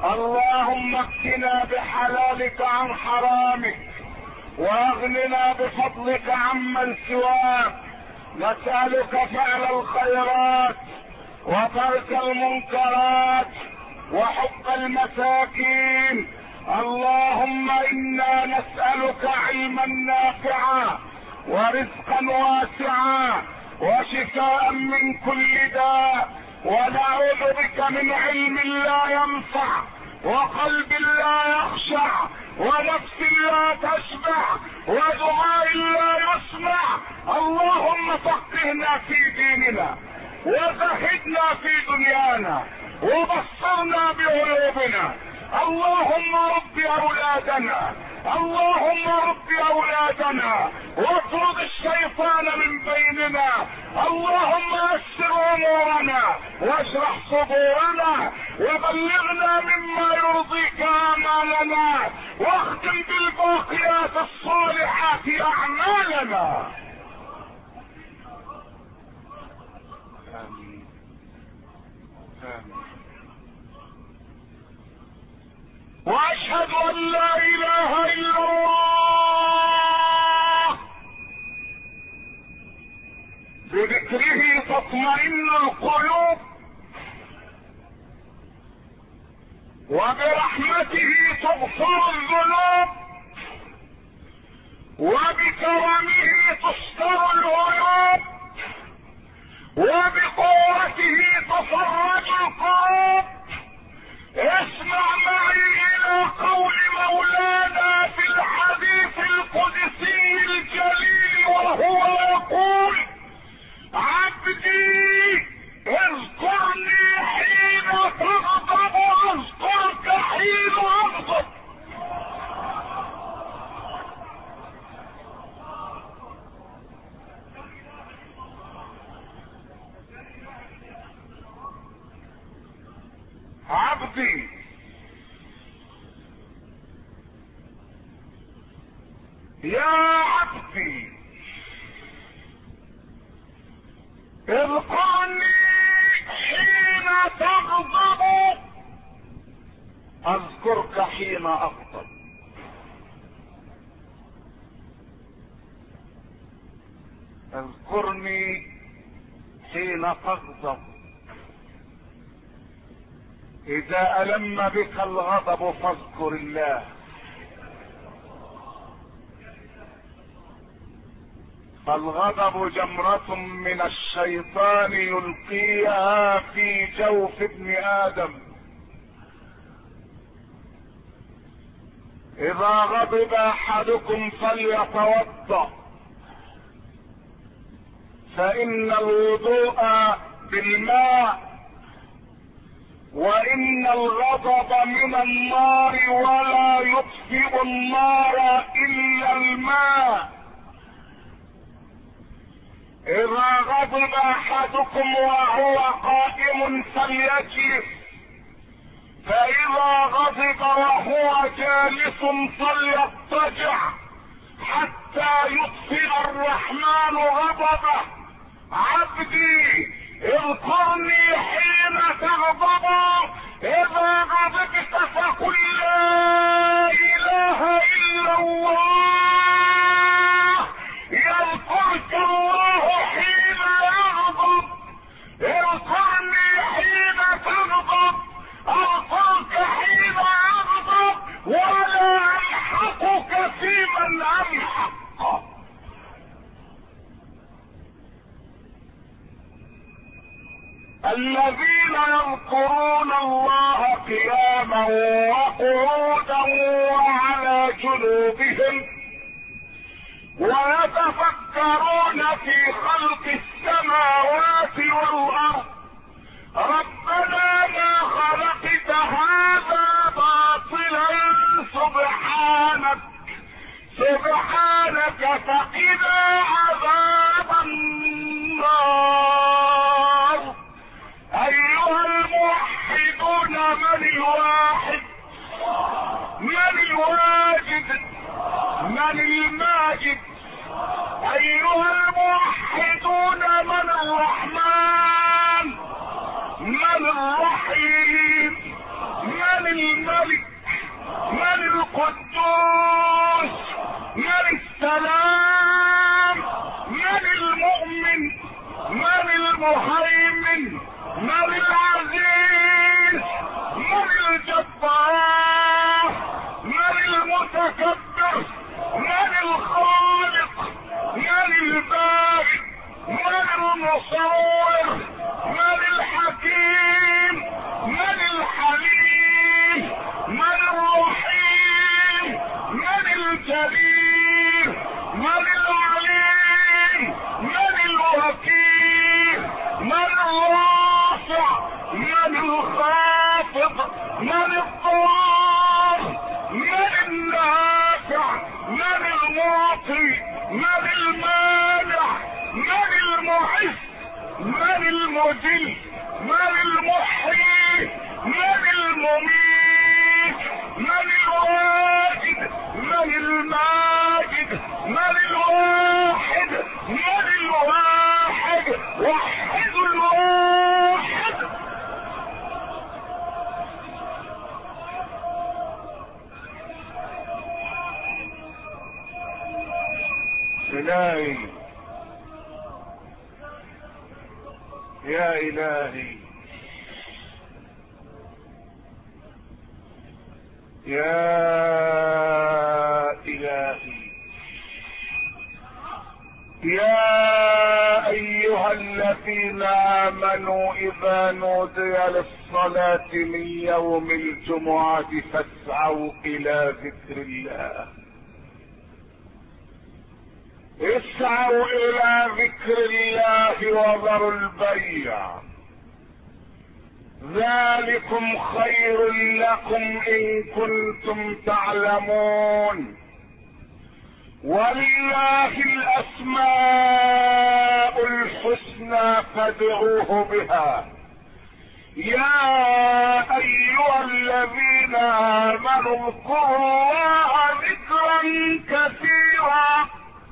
اللهم اكفنا بحلالك عن حرامك، واغننا بفضلك عمن سواك. نسألك فعل الخيرات وترك المنكرات وحب المساكين. اللهم انا نسألك علما نافعا ورزقا واسعا وشفاء من كل داء، ونعوذ بك من علم لا ينفع وقلب لا يخشع ونفس لا تشبع ودعاء لا يسمع. اللهم فقهنا في ديننا وزهدنا في دنيانا وبصرنا بعيوبنا. اللهم رب اولادنا، اللهم رب اولادنا واطرد الشيطان من بيننا. اللهم يسر امورنا واشرح صدورنا وبلغنا مما يرضيك اعمالنا، واختم بالباقيات الصالحات اعمالنا. آمين آمين. واشهد ان لا اله الا الله بذكره تطمئن القلوب، وبرحمته تغفر الذنوب، وبكرمه تستر العيوب، وبقوته تفرج الكروب. اسمع معي الى قول مولانا في الحديث القدسي الجليل، وهو يقول: عبدي اذكرني حين تغضب اذكرك حين اغضب. عبدي يا عبدي اذكرني حين تغضب اذكرك حين اغضب. اذكرني حين تغضب. اذا الم بك الغضب فاذكر الله، فالغضب جمرة من الشيطان يلقيها في جوف ابن ادم. اذا غضب احدكم فليتوضا، فان الوضوء بالماء، وان الغضب من النار ولا يطفئ النار الا الماء. اذا غضب احدكم وهو قائم فليجلس، فاذا غضب وهو جالس فليضطجع حتى يطفئ الرحمن غضبه. عبدي اذكرني حين تغضب، اذا غضبت فقل لا اله الا الله، يذكرك الله حين يغضب. اذكرني حين تغضب اذكرك حين اغضب، ولا امحقك في من امحق. الذين يذكرون الله قياما وقعودا وعلى جنوبهم ويتفكرون في خلق السماوات والارض ربنا ما خلقت هذا باطلا سبحانك فقنا عذاب النار. ايها الموحدون من الواحد، من الواجد، من الماجد. ايها الموحدون من الرحمن، من الرحيم، من الملك، من القدوس، من السلام، من المؤمن، من المهيمن، من العزيز، من الجبار، من المتكبر، من الخالق، من البارئ، من المصور، من الحكيم، من الحليم، من الرحيم، من الجليل، من العليم، من الوكيل، من الرافع، من الخافض، من الضار، من النافع، من المعطي، من المانع، من المعز، من المذل، من المحيي، من المميت، من الواجد، من الماجد، من الواحد، من الواحد، وحد الواحد. إلهي يا إلهي يا إلهي يا أيها الذين آمنوا إذا نودي للصلاة من يوم الجمعة فاسعوا إلى ذكر الله، اسعوا إلى ذكر الله وذروا البيع، ذلكم خير لكم إن كنتم تعلمون. ولله الأسماء الحسنى فادعوه بها. يا أيها الذين آمنوا اذكروا الله ذكرا كثيرا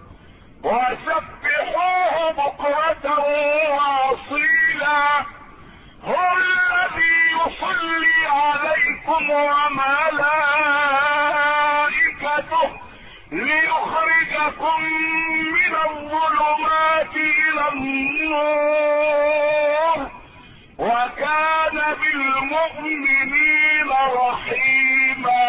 وسبحوه بكرة وأصيلا. هو الذي يصلي عليكم وملائكته ليخرجكم من الظلمات إلى النور وكان بالمؤمنين رحيما.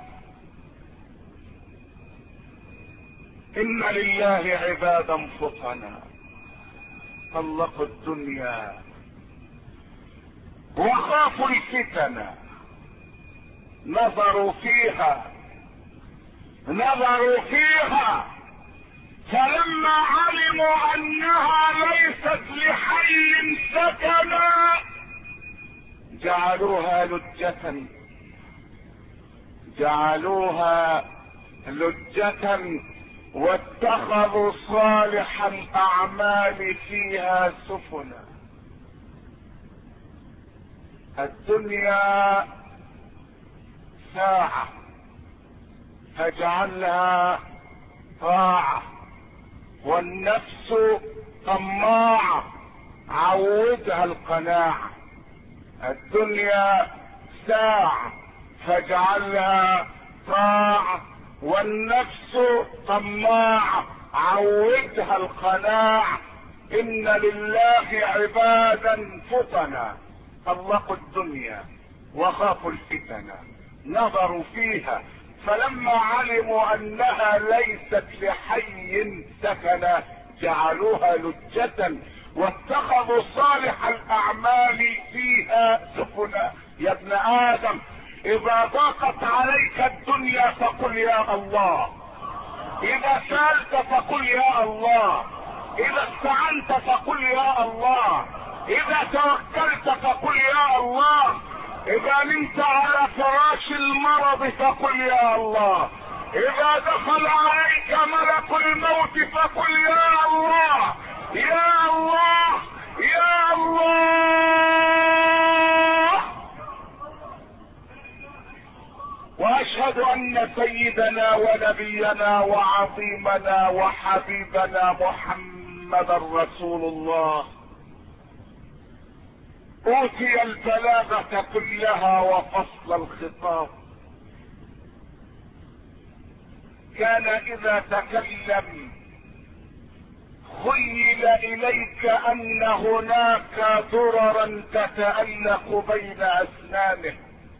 إن لله عبادا فطنا طلقوا الدنيا وخافوا الفتن، نظروا فيها فلما علموا انها ليست لحي سكنا جعلوها لجة واتخذوا صالح الاعمال فيها سفنا. الدنيا ساعة فاجعلها طاعة، والنفس طماعة عودها القناعة. الدنيا ساعة فاجعلها طاعة، والنفس طماعة عودها القناعة. إن لله عبادا فطنا طلقوا الدنيا وخافوا الفتن، نظروا فيها فلما علموا انها ليست لحي سكنا جعلوها لجة واتخذوا صالح الاعمال فيها سفنا. يا ابن ادم اذا ضاقت عليك الدنيا فقل يا الله، اذا سألت فقل يا الله، اذا استعنت فقل يا الله، اذا توكلت فقل يا الله، اذا نمت على فراش المرض فقل يا الله، اذا دخل عليك ملك الموت فقل يا الله يا الله يا الله. واشهد ان سيدنا ونبينا وعظيمنا وحبيبنا محمدا رسول الله اوتي البلاغة كلها وفصل الخطاب. كان اذا تكلم خيل اليك ان هناك دررا تتألق بين اسنانه.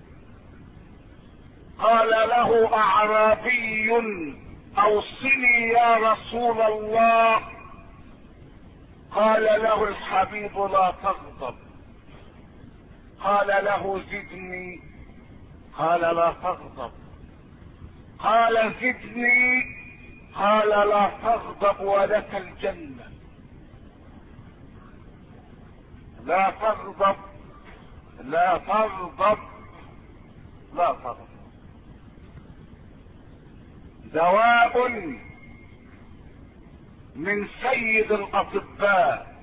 قال له اعرابي اوصني يا رسول الله. قال له الحبيب لا تغضب. قال له زدني. قال لا تغضب. قال زدني. قال لا تغضب ولك الجنة. لا تغضب لا تغضب لا تغضب. دواء من سيد الاطباء،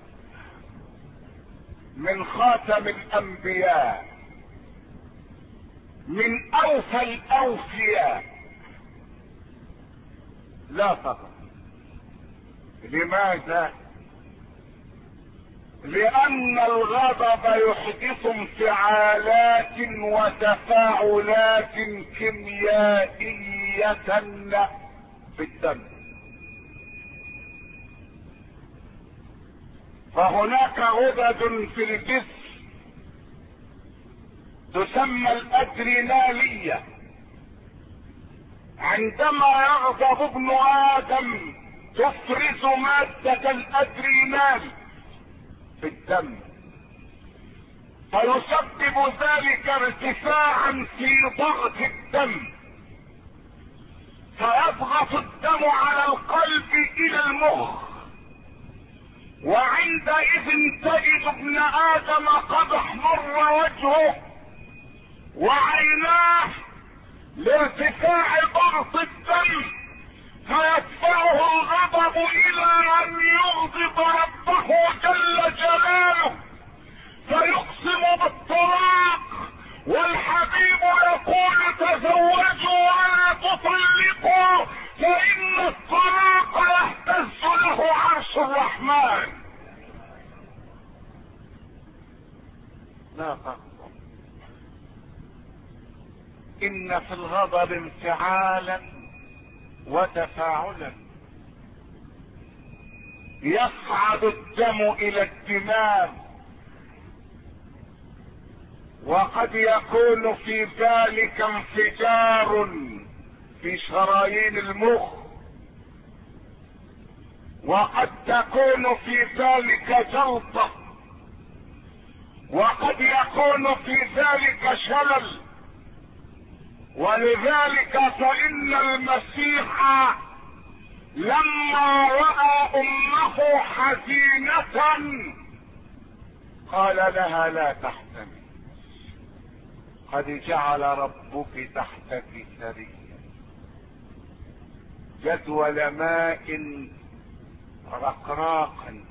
من خاتم الانبياء، من اوفى الاوفياء. لا تغضب. لماذا؟ لان الغضب يحدث انفعالات وتفاعلات كيميائية في الدم. فهناك غدد في الجسم تسمى الادرينالية. عندما يغضب ابن ادم تفرز مادة الادرينال في الدم، فيسبب ذلك ارتفاعا في ضغط الدم، فيضغط الدم على القلب الى المخ، وعندئذ تجد ابن ادم قد احمر وجهه وعيناه لارتفاع ضغط الدم، فيدفعه الغضب الى ان يغضب ربه جل جلاله، فيقسم بالطلاق. والحبيب يقول تزوجوا ولا تطلقوا فان الطلاق يهتز له عرش الرحمن. لا تغضب. ان في الغضب انفعالا وتفاعلا. يصعد الدم الى الدماغ، وقد يكون في ذلك انفجار في شرايين المخ، وقد تكون في ذلك جلطة، وقد يكون في ذلك شلل. ولذلك فإن المسيح لما رأى أمه حزينة قال لها لا تحزني، قد جعل ربك تحتك سريا جدول ماء رقراقا،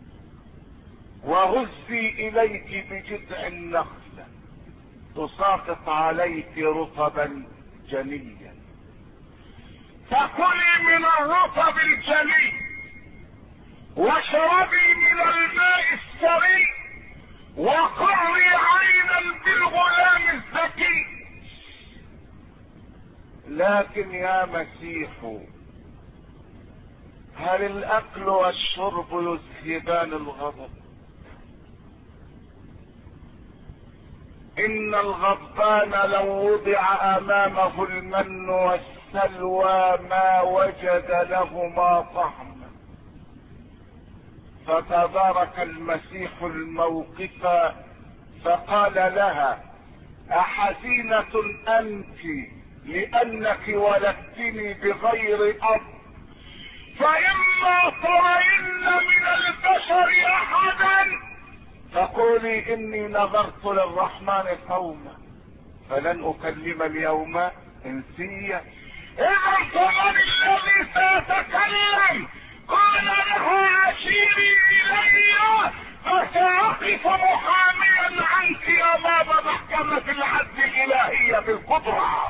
وهزي اليك بجذع النخلة تساقط عليك رطبا جنيا، فكلي من الرطب الجني واشربي من الماء السري وقري عينا بالغلام الذكي. لكن يا مسيح، هل الاكل والشرب يذهبان الغضب؟ ان الغضبان لو وضع امامه المن والسلوى ما وجد لهما طعما. فتدارك المسيح الموقف فقال لها احزينة انت لانك ولدتني بغير اب؟ فاما ترين من البشر احدا فقولي اني نظرت للرحمن صوما فلن اكلم اليوم انسيا. اذا فمن الذي سيتكلم؟ قال لها اشيري الي فساقف محاميا عنك امام محكمة العدل الالهية بالقدرة.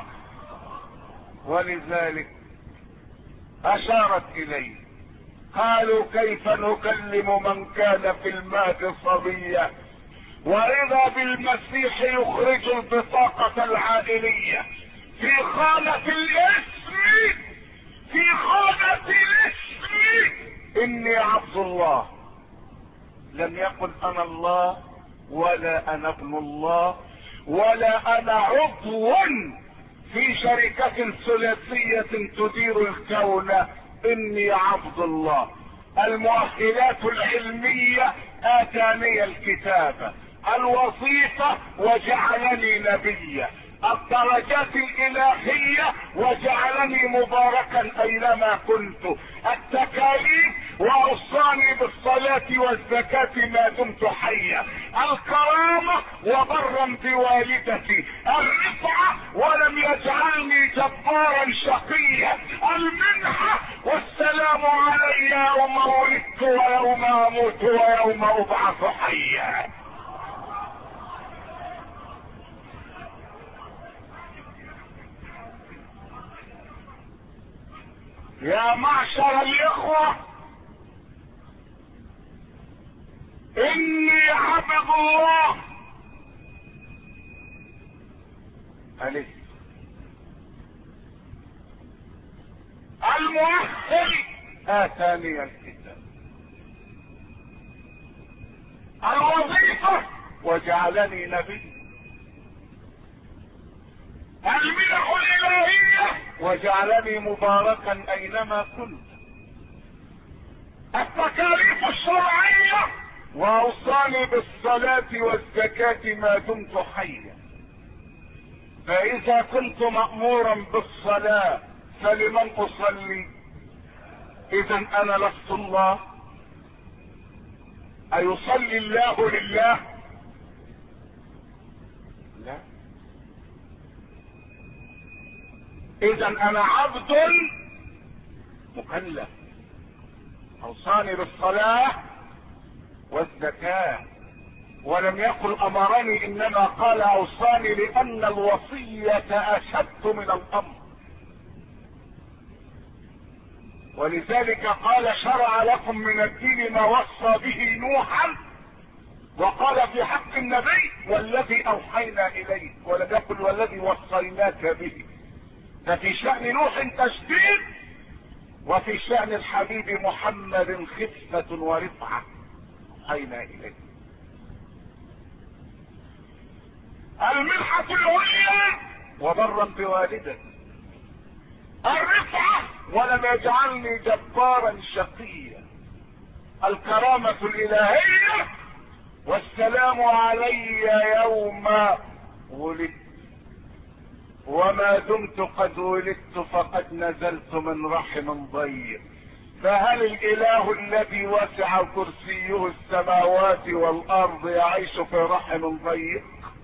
ولذلك اشارت اليه. قالوا كيف نكلم من كان في المهد صبيا واذا بالمسيح يخرج البطاقة العائلية في خانة الاسم، في خانة الاسم اني عبد الله. لم يقل انا الله، ولا انا ابن الله، ولا انا عضو في شركة ثلاثية تدير الكون. اني عبد الله. المؤهلات العلمية اتاني الكتابة، الوظيفة وجعلني نبيا، الدرجات الالهية وجعلني مباركا اينما كنت، التكاليف واوصاني بالصلاة والزكاة ما دمت حيا، الكرامة وبرا بوالدتي، الرفعة ولم يجعلني جبارا شقيا، المنحة والسلام علي يوم ولدت ويوم اموت ويوم ابعث حيا. يا معشر الاخوة، اني عبد الله. الف المؤهل اتاني الكتاب، الوظيفة وجعلني نبي، المنح الالهية وجعلني مباركا اينما كنت، التكاليف الشرعية واوصاني بالصلاة والزكاة ما دمت حيا. فاذا كنت مأمورا بالصلاة فلمن اصلي؟ اذا انا لست الله. ايصلي الله لله؟ لا. اذا انا عبد مكلف. اوصاني بالصلاة والزكاة، ولم يقل امرني، انما قال اوصاني، لان الوصية اشد من الامر. ولذلك قال شرع لكم من الدين ما وصى به نوحا، وقال في حق النبي والذي اوحينا اليك، ولم يقل والذي وصيناك به. ففي شأن نوح تشديد، وفي شأن الحبيب محمد خفة ورفعة اوحينا اليك. المنحة العليا وبرا بوالدتي، الرفعة ولم يجعلني جبارا شقيا، الكرامة الالهية والسلام علي يوم ولدت وما دمت قد ولدت فقد نزلت من رحم ضيق. فهل الاله الذي وسع كرسيه السماوات والارض يعيش في رحم ضيق؟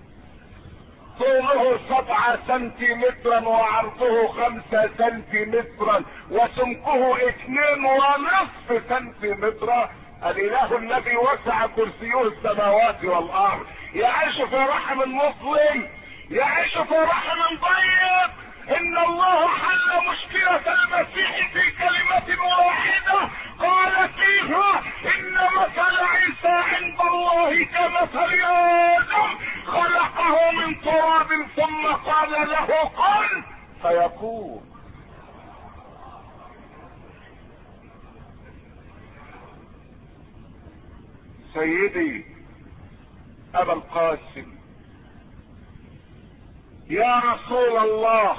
طوله 7 سنتيمترا وعرضه 5 سنتيمترا وسمكه 2.5 سنتيمترا. الاله الذي وسع كرسيه السماوات والارض يعيش في رحم مسلم، يعيش في رحم ضيق. ان الله حل مشكلة المسيح في كلمة واحدة قال فيها ان مثل عيسى عند الله كمثل ادم خلقه من تراب ثم قال له كن فيكون. سيدي ابا القاسم، يا رسول الله،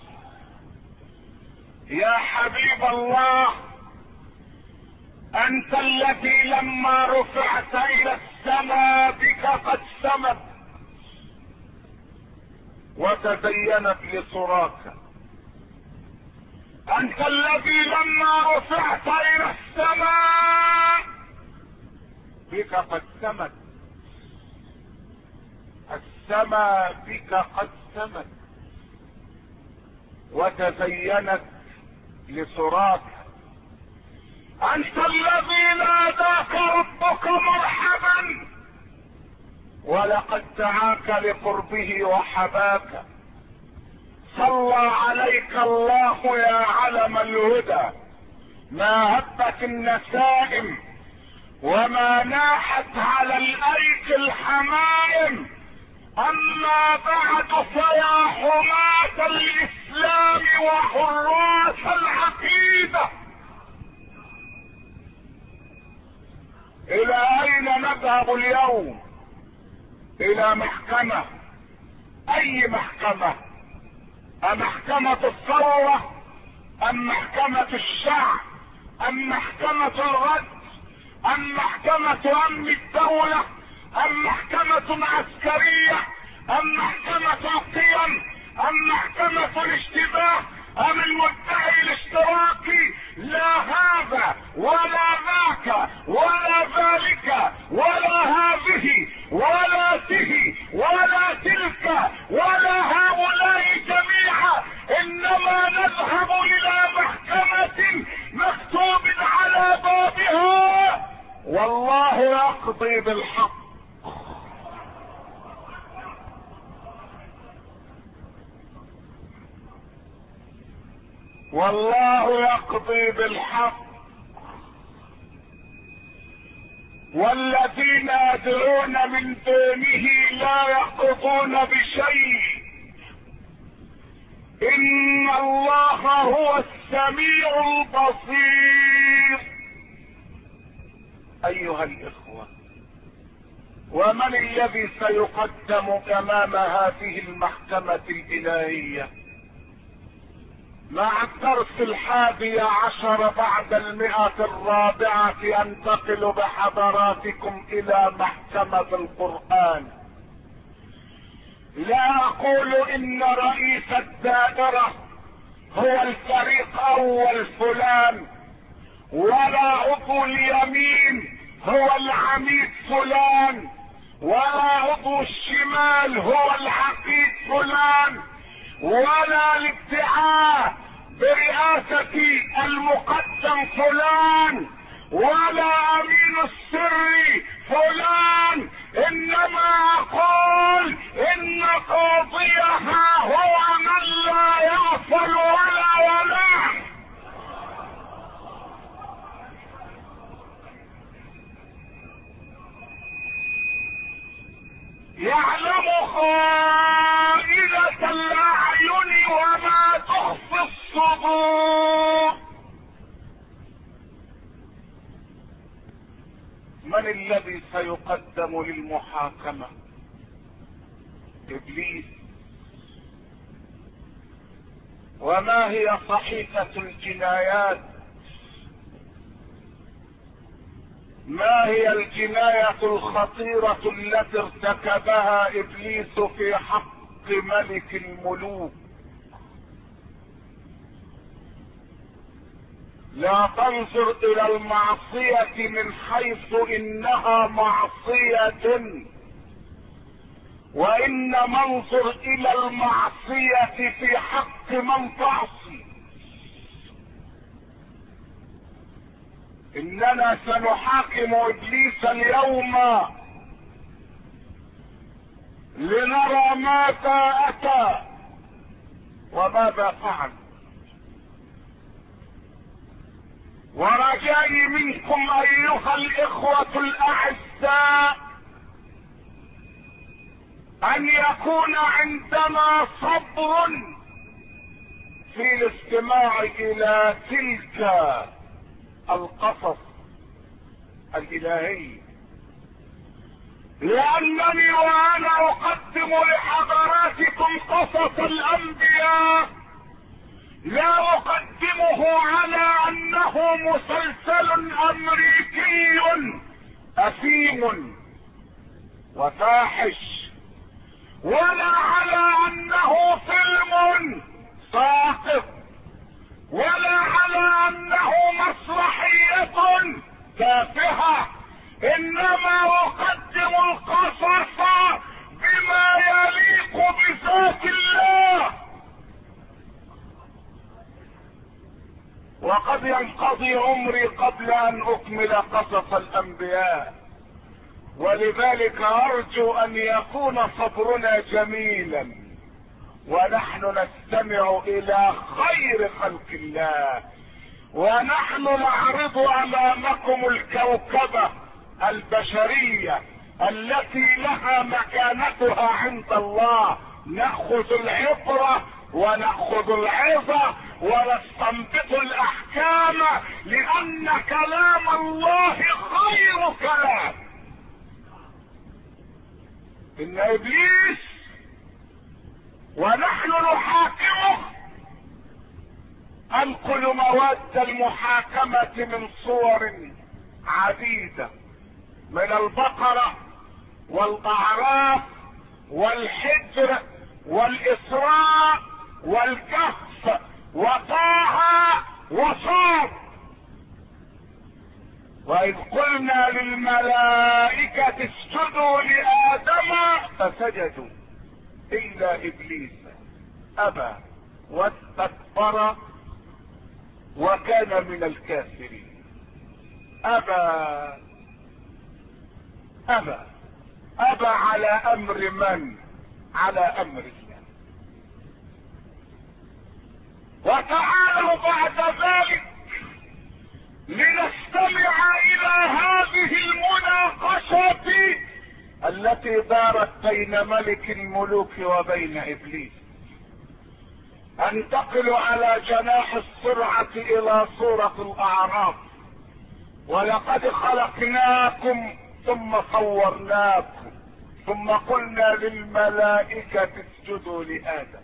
يا حبيب الله، انت الذي لما رفعت الى السماء بك قد سمت وتزينت لصراك. انت الذي لما رفعت الى السماء بك قد سمت، السماء بك قد سمت وتزينت لصراك. انت الذي ناداك ربك مرحبا ولقد دعاك لقربه وحباك. صلى عليك الله يا علم الهدى، ما هبت النسائم وما ناحت على الايك الحمائم. اما بعد فيا حماة الاسلام وحراس العقيدة، الى اين نذهب اليوم؟ الى محكمة. اي محكمة؟ امحكمة الثورة ام محكمة الشعب ام محكمة الرد ام محكمة امن الدولة ام محكمة عسكرية ام محكمة القيم ام محكمة الاشتباه ام المدعي الاشتراكي؟ لا هذا ولا ذاك ولا ذلك ولا هذه ولا ته ولا تلك ولا هؤلاء جميعا، انما نذهب الى محكمة مكتوب على بابها والله يقضي بالحق. والله يقضي بالحق، والذين يدعون من دونه لا يقضون بشيء، ان الله هو السميع البصير. ايها الاخوة، ومن الذي سيقدم امام هذه المحكمة الالهية؟ مع الدرس 11 بعد 104 انتقل بحضراتكم الى محكمة القرآن. لا اقول ان رئيس الدائرة هو الفريق اول فلان، ولا عضو اليمين هو العميد فلان، ولا عضو الشمال هو العقيد فلان، ولا الادعاء برئاسة المقدم فلان، ولا امين السر فلان، انما اقول ان قاضيها هو من لا يغفل ولا ينام. يعلم خائنة الاعين وما تخفي الصدور. من الذي سيقدم للمحاكمة؟ ابليس. وما هي صحيفة الجنايات؟ ما هي الجناية الخطيرة التي ارتكبها ابليس في حق ملك الملوك؟ لا تنظر الى المعصية من حيث انها معصية، وانما انظر الى المعصية في حق من تعصي. اننا سنحاكم ابليس اليوم لنرى ماذا اتى وماذا فعل. ورجائي منكم ايها الاخوة الاعزاء ان يكون عندنا صبر في الاستماع الى تلك القصص الالهي، لانني وانا اقدم لحضراتكم قصص الانبياء لا اقدمه على انه مسلسل امريكي اثيم وفاحش، ولا على انه فيلم ساقط، ولا على انه مسرحية تافهة، انما اقدم القصص بما يليق بذات الله. وقد ينقضي عمري قبل ان اكمل قصص الانبياء، ولذلك ارجو ان يكون صبرنا جميلا ونحن نستمع الى خير خلق الله، ونحن نعرض امامكم الكوكبة البشرية التي لها مكانتها عند الله، نأخذ العبرة ونأخذ العظة ونستنبط الأحكام، لأن كلام الله خير كلام. إن إبليس ونحن نحاكمه أنقل مواد المحاكمة من صور عديدة، من البقرة والأعراف والحجر والإسراء والكهف وطه وصاد. وإذ قلنا للملائكة اسجدوا لآدم فسجدوا إلا إبليس أبى واستكبر وكان من الكافرين. أبى على أمر من؟ على أمر الله. وتعالوا بعد ذلك لنستمع إلى هذه المناقشة التي دارت بين ملك الملوك وبين إبليس. انتقل على جناح السرعة إلى سورة الأعراف. ولقد خلقناكم ثم صورناكم ثم قلنا للملائكة اسجدوا لآدم.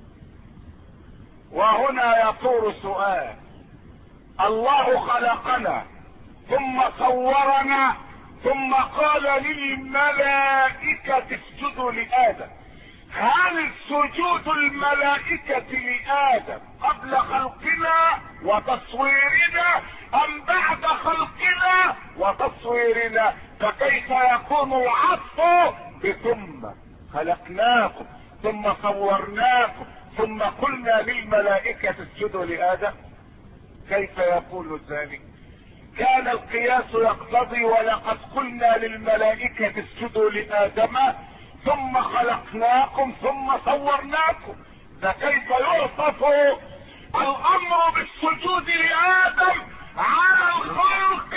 وهنا يطور سؤال: الله خلقنا ثم صورنا ثم قال للملائكة اسجدوا لآدم. هل سجود الملائكة لآدم قبل خلقنا وتصويرنا أم بعد خلقنا وتصويرنا؟ فكيف يكون العطف بثم خلقناكم ثم صورناكم ثم قلنا للملائكة اسجدوا لآدم؟ كيف يقول ذلك؟ كان القياس يقتضي ولقد قلنا للملائكة اسجدوا لآدم ثم خلقناكم ثم صورناكم. فكيف يعطف الامر بالسجود لآدم على الخلق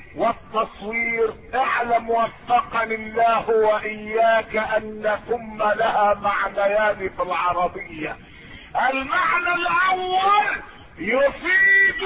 والتصوير؟ اعلم وفقني الله واياك ان ثم لها معنيان في العربية. المعنى الاول يفيد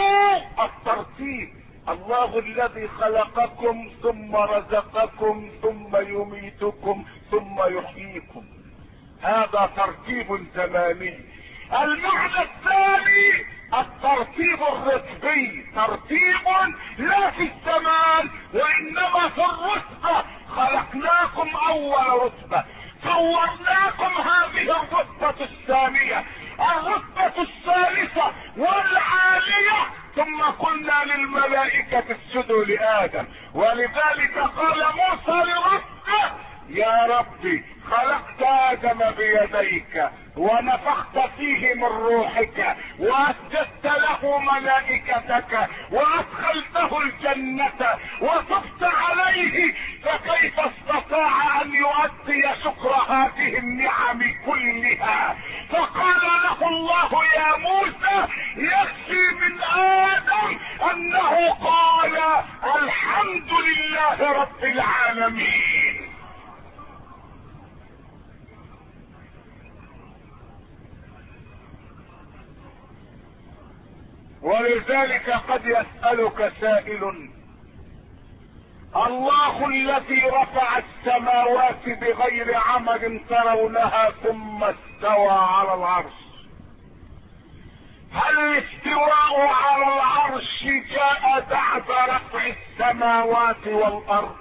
الترتيب، الله الذي خلقكم ثم رزقكم ثم يميتكم ثم يحييكم، هذا ترتيب زماني. المعنى الثاني الترتيب الرتبي، ترتيب لا في الزمان وانما في الرتبة. خلقناكم اول رتبة، صورناكم هذه الرتبة الثانية، الرتبة الثالثة والعالية، ثم قلنا للملائكة اسجدوا لآدم. ولذلك قال موسى لربه: يا ربي خلقت آدم بيديك ونفخت فيه من روحك وأسجدت له ملائكتك وأدخلته الجنة وطفت عليه، فكيف استطاع أن يؤدي شكر هذه النعم كلها؟ فقال له الله: يا موسى يكفي من آدم أنه قال الحمد لله رب العالمين. ولذلك قد يسألك سائل: الله الذي رفع السماوات بغير عمد ترونها ثم استوى على العرش، هل الاستواء على العرش جاء بعد رفع السماوات والارض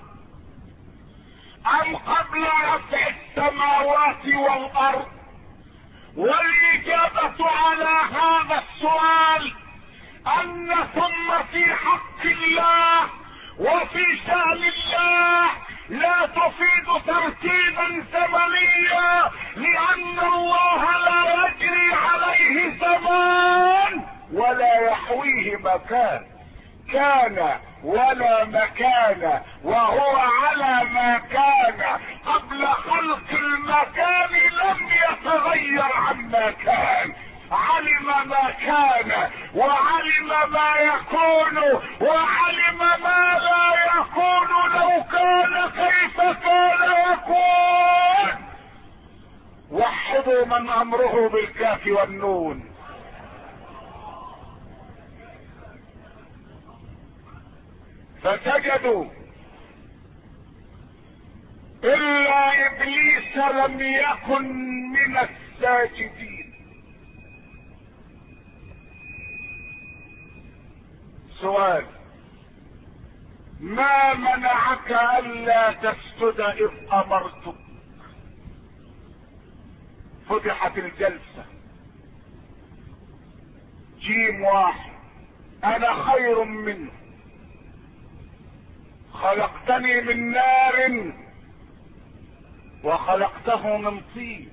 ام قبل رفع السماوات والارض؟ والاجابة على هذا السؤال ان ثم في حق الله وفي شأن الله لا تفيد ترتيبا زمنيا، لان الله لا يجري عليه زمان ولا يحويه مكان، كان ولا مكان، وهو على ما كان قبل خلق المكان لم يتغير عما كان. علم ما كان وعلم ما يكون وعلم ما لا يكون، لو كان كيف كان يكون. وحدوا من امره بالكاف والنون. فسجدوا الا ابليس لم يكن من الساجدين. سؤال: ما منعك الا تسجد اذ امرتك؟ فتحت الجلسة. جيم واحد: انا خير منه، خلقتني من نار وخلقته من طين.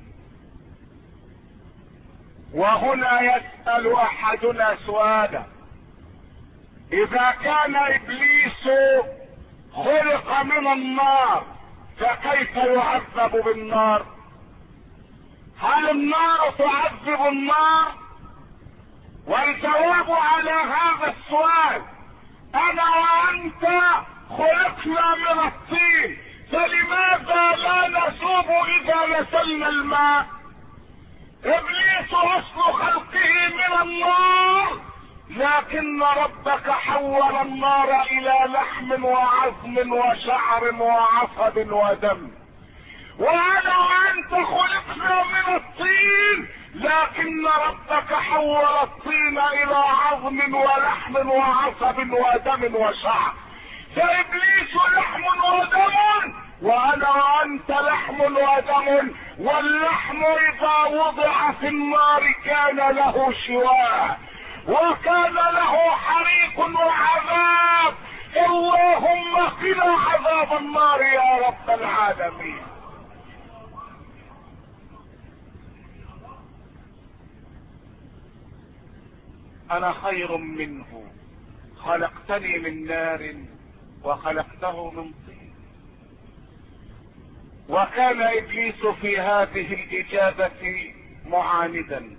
وهنا يسأل احدنا سؤالا: اذا كان ابليس خلق من النار فكيف يعذب بالنار؟ هل النار تعذب النار؟ والجواب على هذا السؤال: انا وانت خلقنا من الطين، فلماذا لا نذوب اذا نزلنا الماء؟ ابليس اصل خلقه من النار، لكن ربك حول النار الى لحم وعظم وشعر وعصب ودم. وانا وانت خلقنا من الطين، لكن ربك حول الطين الى عظم ولحم وعصب ودم وشعر. فابليس لحم ودم، وانا وانت لحم ودم، واللحم اذا وضع في النار كان له شواء وكان له حريق وعذاب. اللهم قنا عذاب النار يا رب العالمين. انا خير منه، خلقتني من نار وخلقته من طين. وكان ابليس في هذه الاجابة معاندا،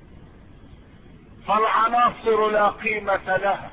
فالعناصر لا قيمة لها.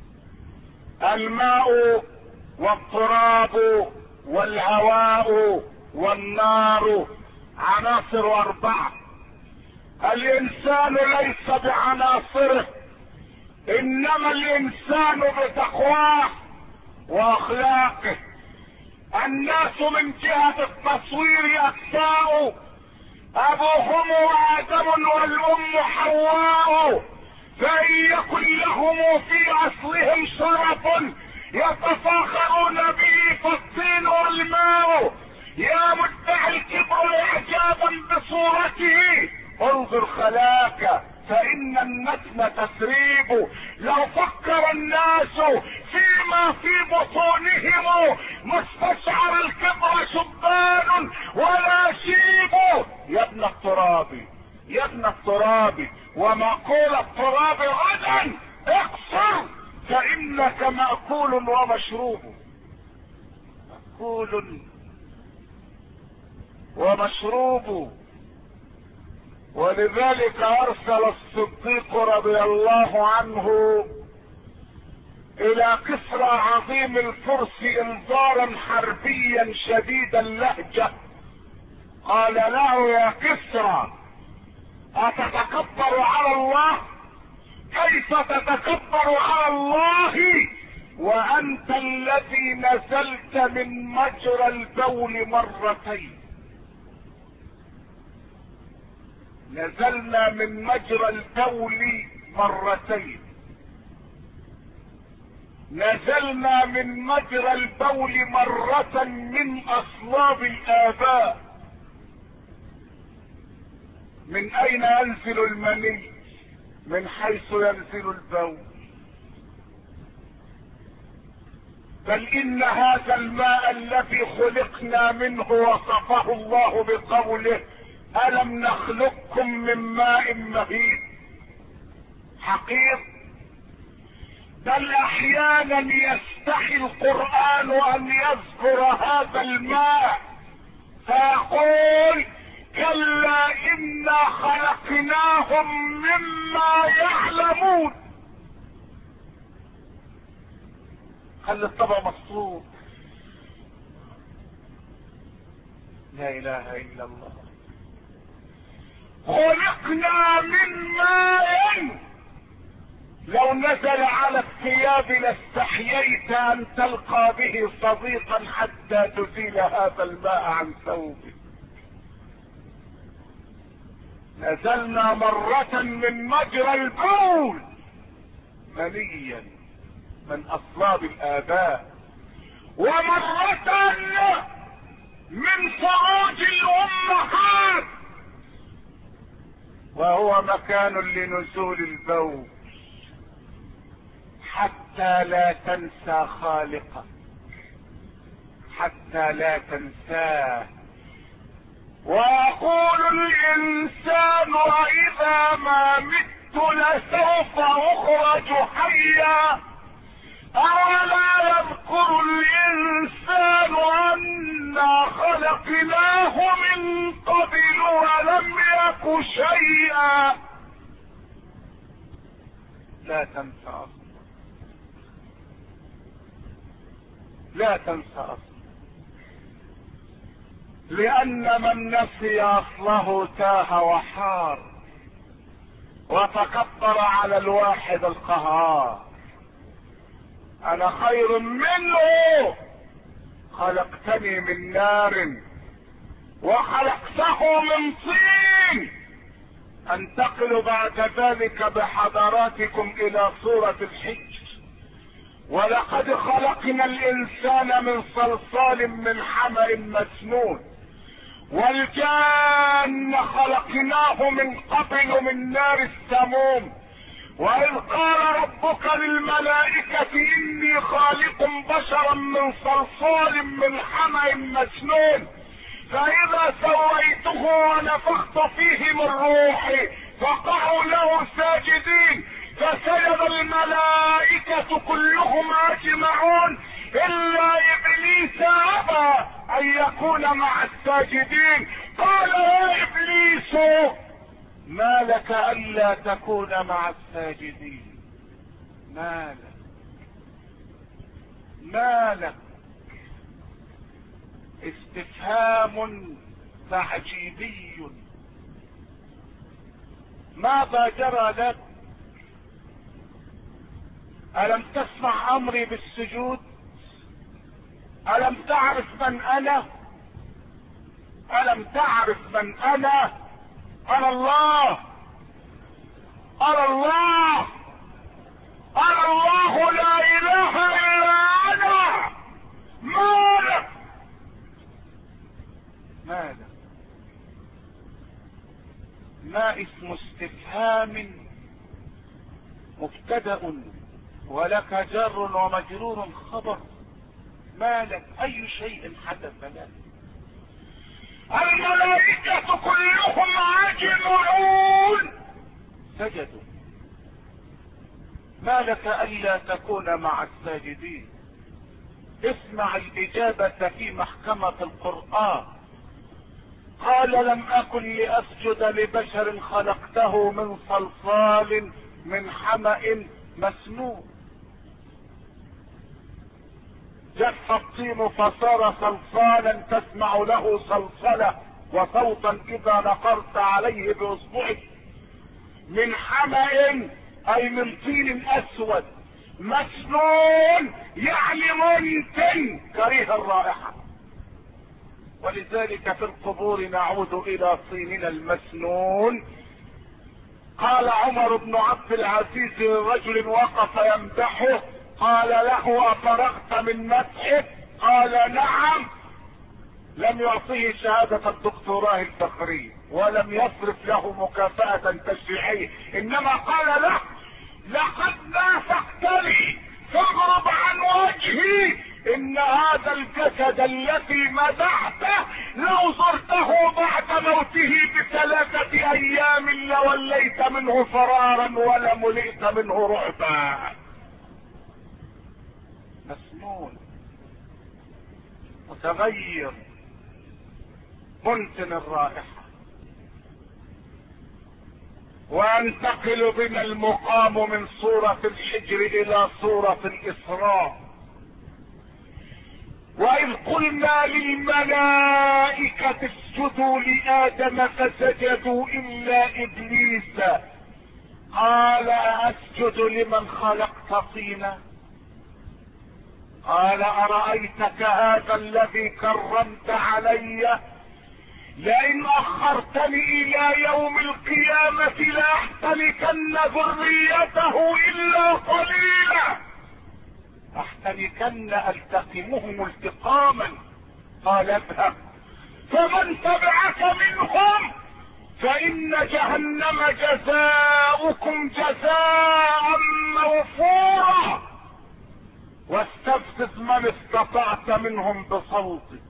الماء والتراب والهواء والنار عناصر 4. الانسان ليس بعناصره، انما الانسان بتقواه واخلاقه. الناس من جهة التصوير اجزاء، ابوهم ادم والام حواء، فان يكن لهم في اصلهم شرف يتفاخرون به فالطين والماء. يا مدعي الكبر اعجابا بصورته انظر خلاك فان النتن تسريب. لو فكر الناس فيما في بطونهم ما استشعر الكبر شبان ولا شيب. يا ابن التراب يا ابن التراب، ومأكول التراب غدا اقصر فانك مأكول ومشروب. مأكول ومشروب. ولذلك ارسل الصديق رضي الله عنه الى كسرى عظيم الفرس انذارا حربيا شديد اللهجة. قال له: يا كسرى، اتتكبر على الله؟ كيف تتكبر على الله وانت الذي نزلت من مجرى البول مرتين؟ نزلنا من مجرى البول مرتين، نزلنا من مجرى البول مرة من اصلاب الاباء. من اين ينزل المني؟ من حيث ينزل البول. بل ان هذا الماء الذي خلقنا منه وصفه الله بقوله: ألم نخلقكم من ماء مهين. حقيقة بل احيانا يستحي القرآن ان يذكر هذا الماء فيقول: كلا إنا خلقناهم مما يعلمون. خلي الطبق مصروف. لا اله الا الله. خلقنا من ماء لو نزل على الثياب لاستحييت ان تلقى به صديقا حتى تزيل هذا الماء عن ثوبك. نزلنا مرة من مجرى البول منيا من اصلاب الاباء، ومرة من فروج الامهات، وهو مكان لنزول البول، حتى لا تنسى خالقك، حتى لا تنساه. ويقول الانسان واذا ما مت لسوف اخرج حيا، اولا يذكر الانسان انا خلقناه من قبل ولم يك شيئا. لا تنسى اصلا، لا تنسى اصلا، لان من نسي اصله تاه وحار وتكبر على الواحد القهار. انا خير منه، خلقتني من نار وخلقته من طين. انتقل بعد ذلك بحضراتكم الى سورة الحجر. ولقد خلقنا الانسان من صلصال من حمأ مسنون، والجان خلقناه من قبل من نار السموم. وإذ قال ربك للملائكة إني خالق بشرا من صلصال من حمأ مسنون، فإذا سويته ونفخت فيه من روحي فقعوا له ساجدين، فسجد الملائكة كلهم أجمعون إلا إبليس أبى أن يكون مع الساجدين. قال يا إبليس ما لك ألا تكون مع الساجدين؟ ما لك؟ استفهام تعجيبي. ماذا جرى لك؟ ألم تسمع أمري بالسجود؟ ألم تعرف من أنا؟ ألم تعرف من أنا؟ أنا الله، أنا الله، أنا الله لا إله إلا أنا. مالك؟ مالك؟ ما اسم استفهام مبتدأ ولك جر ومجرور خبر. مالك؟ أي شيء حدث لك؟ الملائكة كلهم أجمعون سجدوا. ما لك ألا تكون مع الساجدين؟ اسمع الإجابة في محكمة القرآن. قال لم أكن لأسجد لبشر خلقته من صلصال من حمأ مسنون. جف الطين فصار صلصالا تسمع له صلصلة وصوتا اذا نقرت عليه باصبعك. من حمأ اي من طين اسود، مسنون يعني منتن كريه الرائحة. ولذلك في القبور نعود الى طيننا المسنون. قال عمر بن عبد العزيز لرجل وقف يمدحه قال له افرغت من مدحه؟ قال نعم. لم يعطيه شهادة الدكتوراه الفخرية ولم يصرف له مكافأة تشريعية، انما قال له لقد نافقتني فاغرب عن وجهي، ان هذا الجسد الذي مدحته لو زرته بعد موته ب3 ايام لوليت منه فرارا ولملئت منه رعبا. مسنون متغير منتن الرائحة. وينتقل بنا المقام من سورة الحجر الى سورة الاسراء. وإذ قلنا للملائكة اسجدوا لآدم فسجدوا إلا إبليس قال أسجد لمن خلقت طينا. قال أرأيتك هذا الذي كرمت علي لئن أخرتني إلى يوم القيامة لأحتنكن ذريته إلا قليلا. أحتنكن ألتقمهم التقاما. قال اذهب فمن تبعك منهم فإن جهنم جزاؤكم جزاء موفورا واستفزز من استطعت منهم بصوتك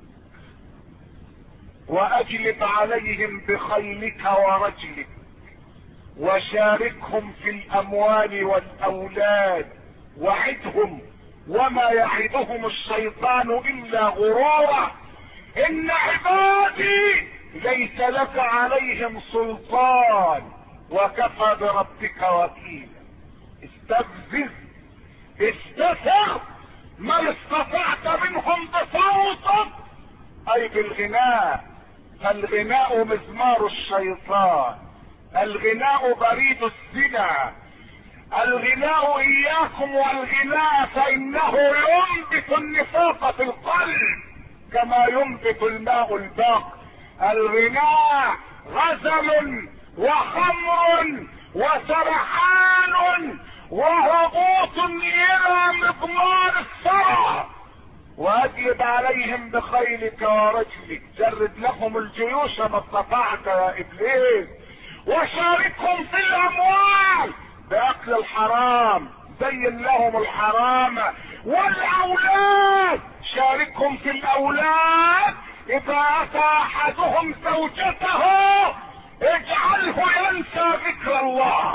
وأجلب عليهم بخيلك ورجلك وشاركهم في الأموال والأولاد وعدهم وما يعدهم الشيطان إلا غرورا. إن عبادي ليس لك عليهم سلطان وكفى بربك وكيلا. استفزز استفر من استطعت منهم بصوتك أي بالغناء، فالغناء مزمار الشيطان، الغناء بريد الزنا، الغناء إياكم والغناء فإنه ينبت النفاق في القلب كما ينبت الماء الباق. الغناء غزل وخمر وسرحان وهبوط إلى مضمار الثرى. واجلب عليهم بخيلك ورجلك، جرد لهم الجيوش ما استطعت يا إبليس، وشاركهم في الأموال بأكل الحرام، زين لهم الحرام، والأولاد شاركهم في الأولاد. إذا أتى أحدهم زوجته اجعله ينسى ذكر الله.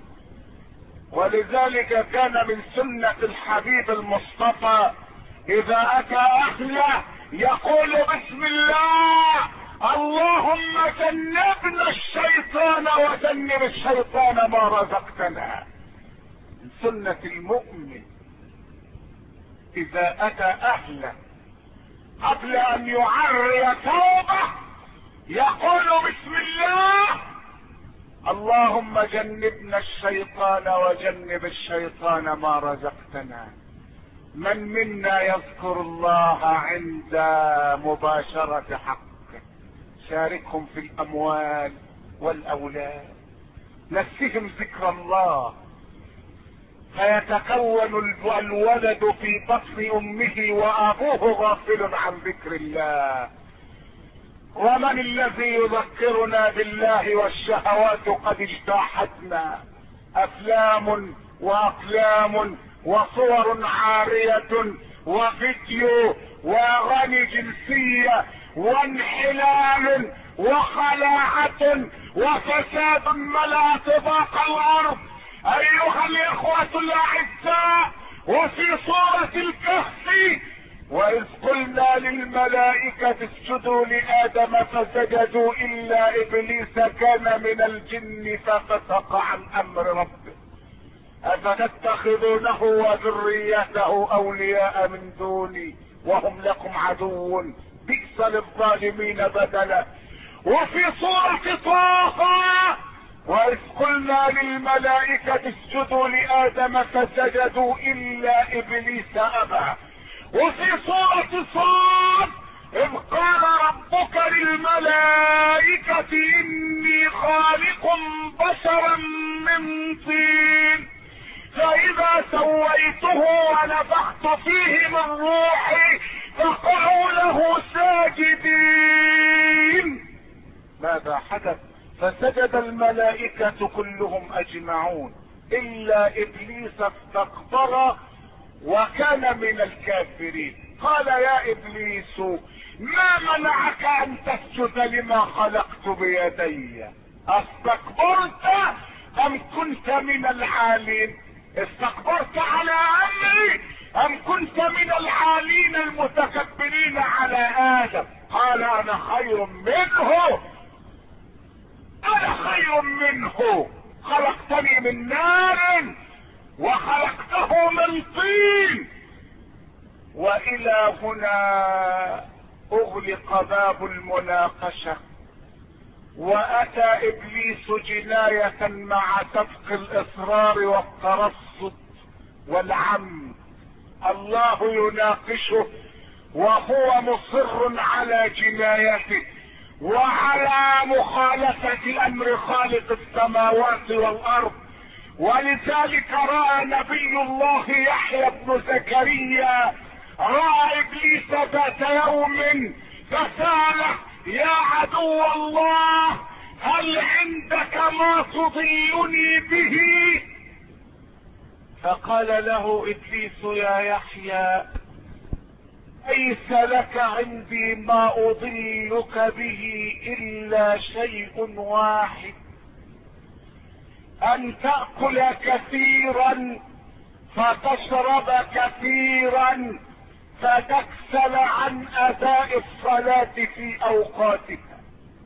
ولذلك كان من سنة الحبيب المصطفى إذا أتى أهله يقول بسم الله اللهم جنبنا الشيطان وجنب الشيطان ما رزقتنا. من سنة المؤمن إذا أتى أهله قبل أن يعري توبة يقول بسم الله اللهم جنبنا الشيطان وجنب الشيطان ما رزقتنا. من منا يذكر الله عند مباشرة حقه؟ شاركهم في الأموال والأولاد، نسهم ذكر الله فيتكون الولد في بطن أمه وأبوه غافل عن ذكر الله. ومن الذي يذكرنا بالله والشهوات قد اجتاحتنا؟ أفلام وأقلام وصور عارية وفيديو واغاني جنسية وانحلال وخلاعة وفساد ملا طباق الارض. ايها الاخوة الاعزاء، وفي سورة الكهف واذ قلنا للملائكة اسجدوا لآدم فسجدوا الا ابليس كان من الجن ففسق عن امر ربه افتتخذونه وذريته اولياء من دوني وهم لكم عدو بئس للظالمين بدلا. وفي سورة طه واذ قلنا للملائكة اسجدوا لآدم فسجدوا الا ابليس ابى. وفي سورة صاد اذ قال ربك للملائكة اني خالق بشرا من طين فاذا سويته ونفخت فيه من روحي فقعوا له ساجدين. ماذا حدث؟ فسجد الملائكة كلهم اجمعون الا ابليس استكبر وكان من الكافرين. قال يا ابليس ما منعك ان تسجد لما خلقت بيدي؟ استكبرت ام كنت من العالين؟ استكبرت على امري ام كنت من العالين المتكبرين على ادم؟ قال انا خير منه، انا خير منه، خلقتني من نار وخلقته من طين. والى هنا اغلق باب المناقشة، واتى ابليس جناية مع سبق الاصرار والترصد والعمد. الله يناقشه وهو مصر على جنايته وعلى مخالفة امر خالق السماوات والارض. ولذلك رأى نبي الله يحيى بن زكريا رأى ابليس ذات يوم فسأله: يا عدو الله، هل عندك ما تضيني به؟ فقال له ابليس: يا يحيى، ليس لك عندي ما اضلك به الا شيء واحد، ان تأكل كثيرا فتشرب كثيرا فتكسل عن اداء الصلاة في اوقاتها.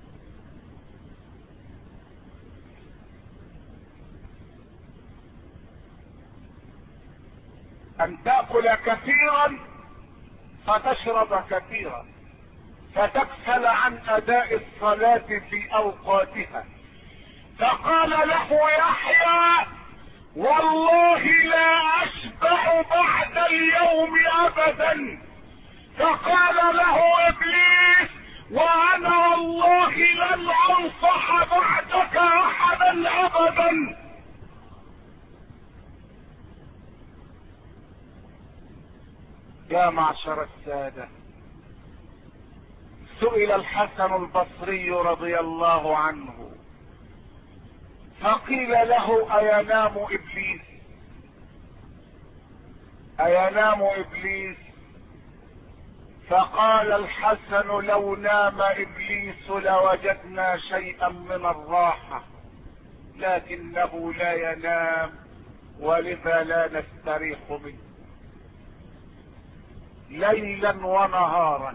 ان تأكل كثيرا فتشرب كثيرا فتكسل عن اداء الصلاة في اوقاتها. فقال له يحيى: والله لا اشبع بعد اليوم ابدا. فقال له ابليس: وانا والله لن انصح بعدك احدا ابدا. يا معشر السادة، سئل الحسن البصري رضي الله عنه فقيل له: اينام ابليس؟ اينام ابليس؟ فقال الحسن: لو نام ابليس لوجدنا شيئا من الراحة، لكنه لا ينام ولذا لا نستريح منه ليلا ونهارا.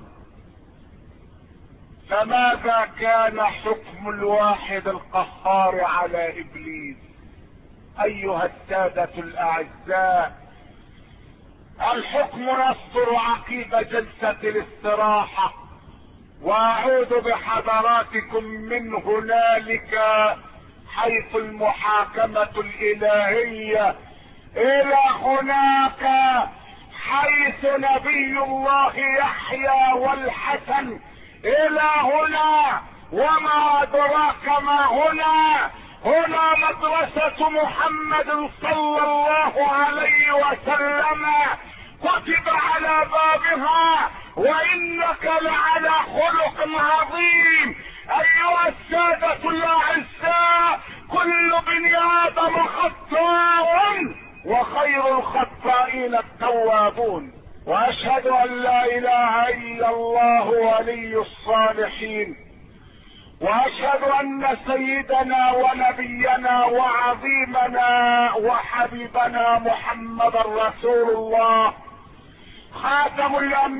فماذا كان حكم الواحد القهار على ابليس؟ ايها السادة الاعزاء، الحكم يصدر عقب جلسة الاستراحة، واعود بحضراتكم من هنالك حيث المحاكمة الالهية الى هناك حيث نبي الله يحيى والحسن الى هنا. وما ادراك ما هنا؟ هنا مدرسة محمد صلى الله عليه وسلم كتب على بابها: وانك لعلى خلق عظيم. ايها السادة الاعزاء، كل بني ادم خطاء وخير الخطائين التوابون. واشهد ان لا اله الا الله ولي الصالحين، واشهد ان سيدنا ونبينا وعظيمنا وحبيبنا محمد رسول الله خاتم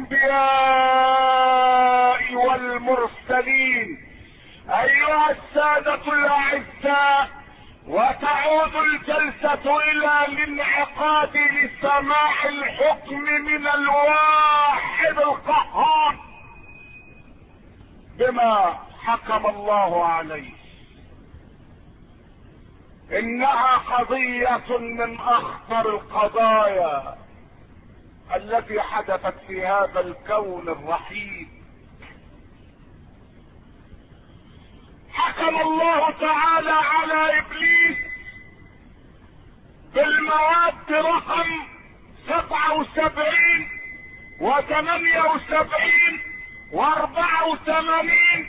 الانبياء والمرسلين. ايها السادة الاعزاء، وتعود الجلسة الى الانعقاد لسماع الحكم من الواحد القهار بما حكم الله عليه. انها قضية من اخطر القضايا التي حدثت في هذا الكون الرحيم. حكم الله تعالى على ابليس بالمواد رقم 77 و78 و84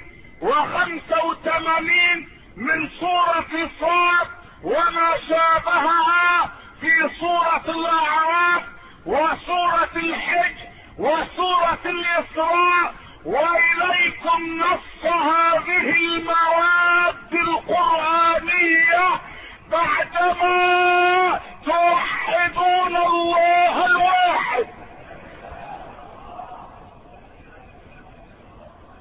و85 من سورة صاد وما شابهها في سورة الاعراف وسورة الحج وسورة الاسراء، واليكم نص هذه المواد القرآنية بعدما توحدون الله الواحد.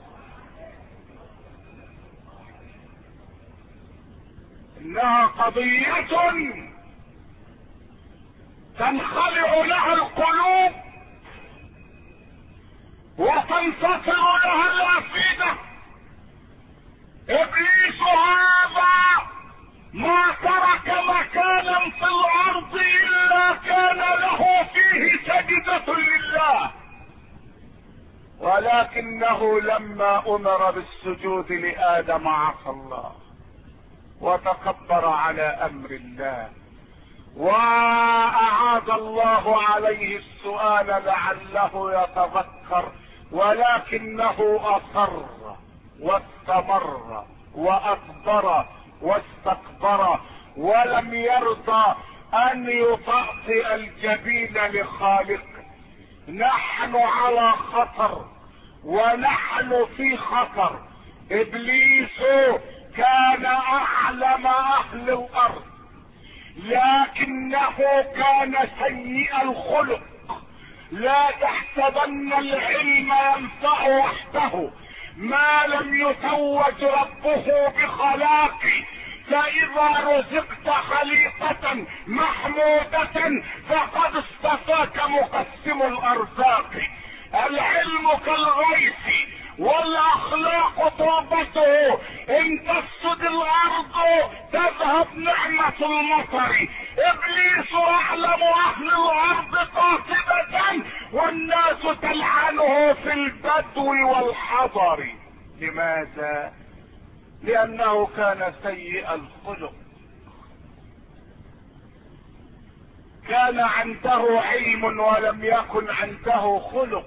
انها قضية تنخلع لها القلوب وتنتصر لها الافئدة. ابليس هذا ما ترك مكانا في الارض الا كان له فيه سجدة لله، ولكنه لما امر بالسجود لادم عصى الله وتكبر على امر الله، واعاد الله عليه السؤال لعله يتذكر، ولكنه اصر واستمر واكبر واستكبر ولم يرضى ان يطأطئ الجبين لخالقه. نحن على خطر ونحن في خطر. ابليس كان اعلم اهل الارض، لكنه كان سيء الخلق. لا تحسبن العلم ينفع وحده ما لم يتوج ربه بخلاقه، فاذا رزقت خليقة محمودة فقد اصطفاك مقسم الارزاق. العلم كالغيث والاخلاق تربته، ان تفسد الارض تذهب نعمة المطر. ابليس اعلم اهل الارض قاطبة والناس تلعنه في البدو والحضر. لماذا؟ لانه كان سيء الخلق، كان عنده علم ولم يكن عنده خلق.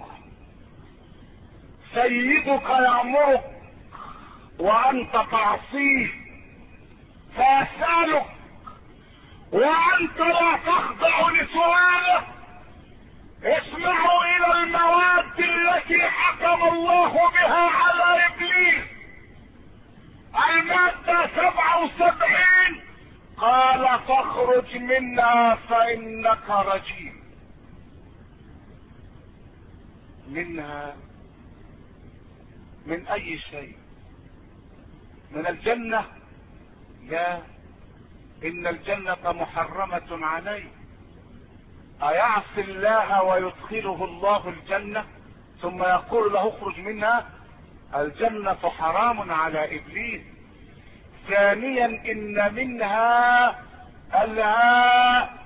سيدك يأمرك وانت تعصيه فيسألك وانت لا تخضع لسؤاله. اسمعوا الى المواد التي حكم الله بها على ابليس. المادة 77 قال فاخرج منها فانك رجيم. منها من اي شيء؟ من الجنة؟ لا، ان الجنة محرمة عليه. ايعصي الله ويدخله الله الجنة ثم يقول له اخرج منها؟ الجنة حرام على ابليس. ثانيا ان منها الهاء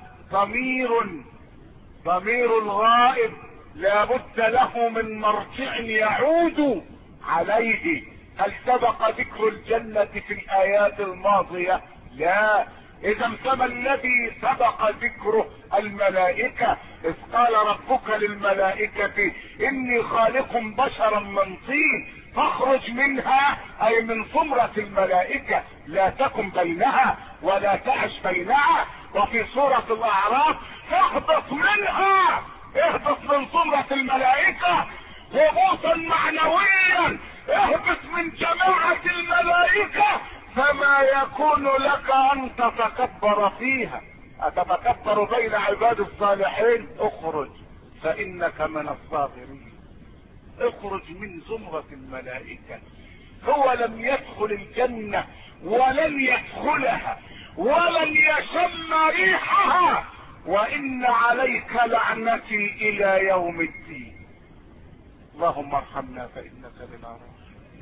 ضمير الغائب لا بد له من مرجع يعود عليه. هل سبق ذكر الجنة في الايات الماضية؟ لا. اذا فما الذي سبق ذكره؟ الملائكة، اذ قال ربك للملائكة اني خالق بشرا من طين فاخرج منها، اي من ثمرة الملائكة، لا تكن بينها ولا تعش بينها. وفي سورة الاعراف فاهبط منها، اهبط من ثمرة الملائكة هبوطا معنويا، اهبط من جماعة الملائكة، فما يكون لك ان تتكبر فيها. اتتكبر بين عباد الصالحين؟ اخرج فانك من الصاغرين. اخرج من زمرة الملائكة. هو لم يدخل الجنة ولن يدخلها ولن يشم ريحها، وان عليك لعنتي الى يوم الدين. اللهم ارحمنا فانك بنا راحم.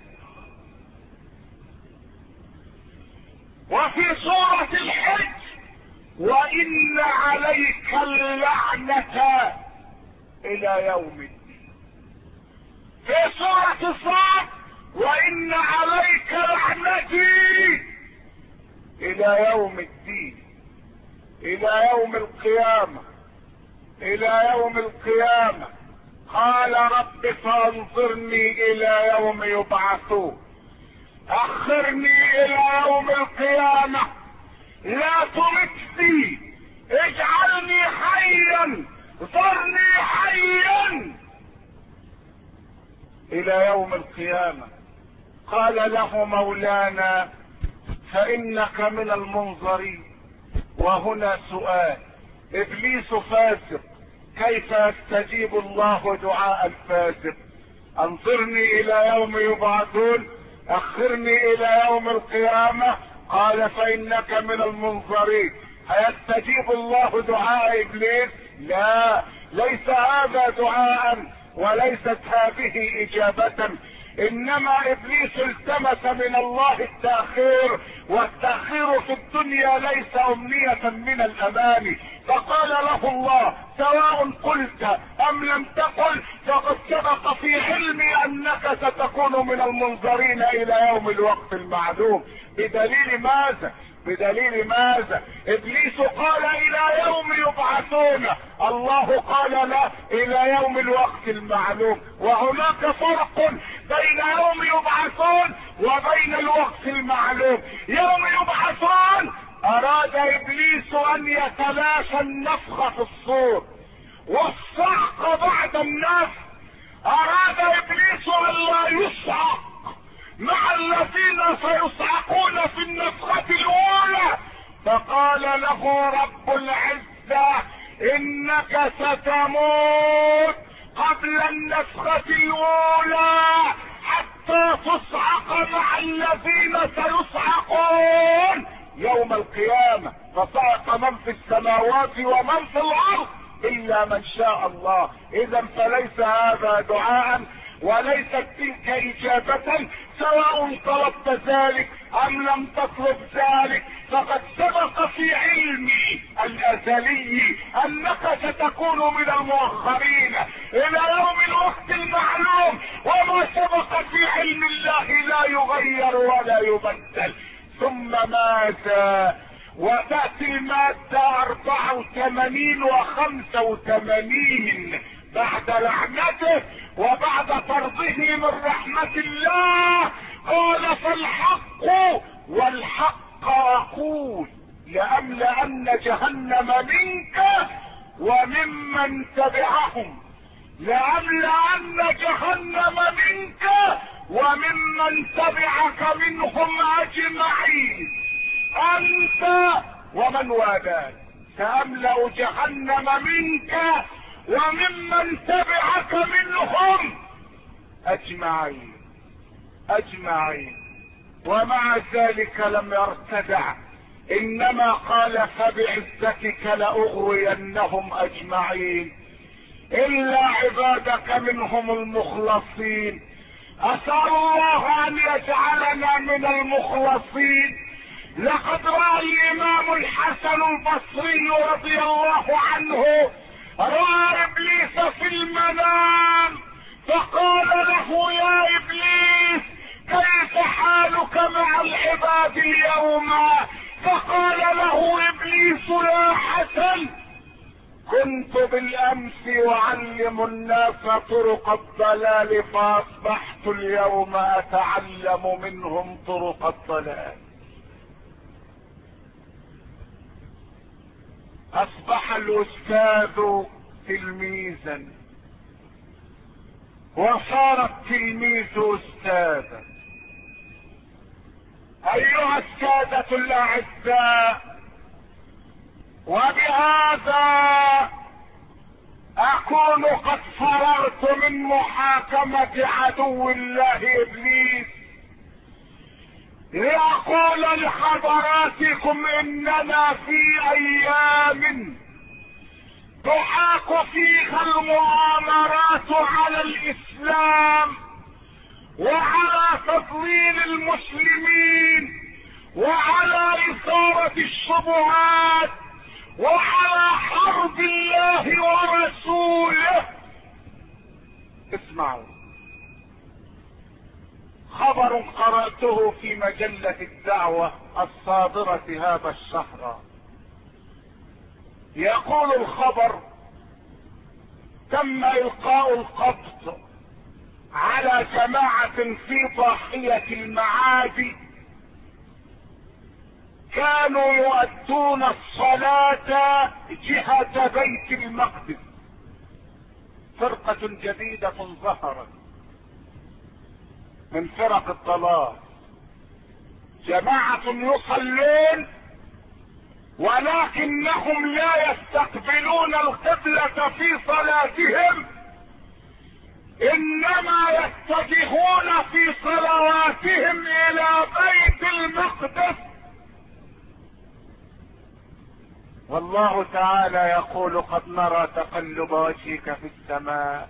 وفي سورة الحج وان عليك اللعنة الى يوم الدين. في سورة الصاد وان عليك لعنتي الى يوم الدين، الى يوم القيامة، الى يوم القيامة. قال رب فانظرني الى يوم يبعثون، اخرني الى يوم القيامة، لا تمتني، اجعلني حيا، ذرني حيا الى يوم القيامة. قال له مولانا فانك من المنظرين. وهنا سؤال: ابليس فاسق، كيف يستجيب الله دعاء الفاسق؟ انظرني الى يوم يبعثون، اخرني الى يوم القيامة، قال فانك من المنظرين. هيستجيب الله دعاء ابليس؟ لا، ليس هذا دعاء وليست هذه اجابة، انما ابليس التمس من الله التأخير، والتأخير في الدنيا ليس امنية من الاماني. فقال له الله سواء قلت ام لم تقل فقد سبق في علمي انك ستكون من المنظرين الى يوم الوقت المعلوم. بدليل ماذا؟ بدليل ماذا؟ ابليس قال الى يوم يبعثون، الله قال لا الى يوم الوقت المعلوم. وهناك فرق بين يوم يبعثون وبين الوقت المعلوم. يوم يبعثون اراد ابليس ان يتلاشى النفخ في الصور والصعق بعد النفخ. اراد ابليس ان لا يصعق مع الذين سيصعقون في النفخة الاولى. فقال له رب العزة انك ستموت قبل النفخة الاولى حتى تصعق مع الذين سيصعقون يوم القيامة. فصعق من في السماوات ومن في الارض الا من شاء الله. اذا فليس هذا دعاء وليست تلك اجابة، سواء طلبت ذلك ام لم تطلب ذلك. فقد سبق في علمي الازلي انك ستكون من المؤخرين الى يوم الوقت المعلوم، وما سبق في علم الله لا يغير ولا يبدل. ثم ماذا؟ وتأتي المادة 84 و85 بعد لعنته وبعد طرده من رحمة الله. قال فالحق والحق اقول لأملأن جهنم منك وممن تبعهم، لأملأن جهنم منك وممن تبعك منهم اجمعين، انت ومن والاك. سأملأ جهنم منك وممن تبعك منهم اجمعين اجمعين. ومع ذلك لم يرتدع، انما قال فبعزتك لاغوينهم اجمعين الا عبادك منهم المخلصين. اسأل الله ان يجعلنا من المخلصين. لقد رأى الامام الحسن البصري رضي الله عنه رأى ابليس في المنام فقال له يا ابليس كيف حالك مع العباد اليوم؟ فقال له ابليس يا حسن كنت بالامس اعلم الناس طرق الضلال فاصبحت اليوم اتعلم منهم طرق الضلال. اصبح الاستاذ تلميذا وصار التلميذ استاذا. ايها السادة الاعزاء، وبهذا اكون قد فررت من محاكمة عدو الله ابليس لأقول لحضراتكم اننا في ايام تحاك فيها المؤامرات على الاسلام وعلى تضليل المسلمين وعلى اثارة الشبهات وعلى حرب الله ورسوله. اسمعوا خبر قرأته في مجلة الدعوة الصادرة هذا الشهر. يقول الخبر تم القاء القبض على جماعة في ضاحية المعادي كانوا يؤدون الصلاة جهة بيت المقدس. فرقة جديدة ظهرت من فرق الضلال، جماعة يصلون ولكنهم لا يستقبلون القبلة في صلاتهم، انما يتجهون في صلواتهم الى بيت المقدس والله تعالى يقول قد نرى تقلب وجهك في السماء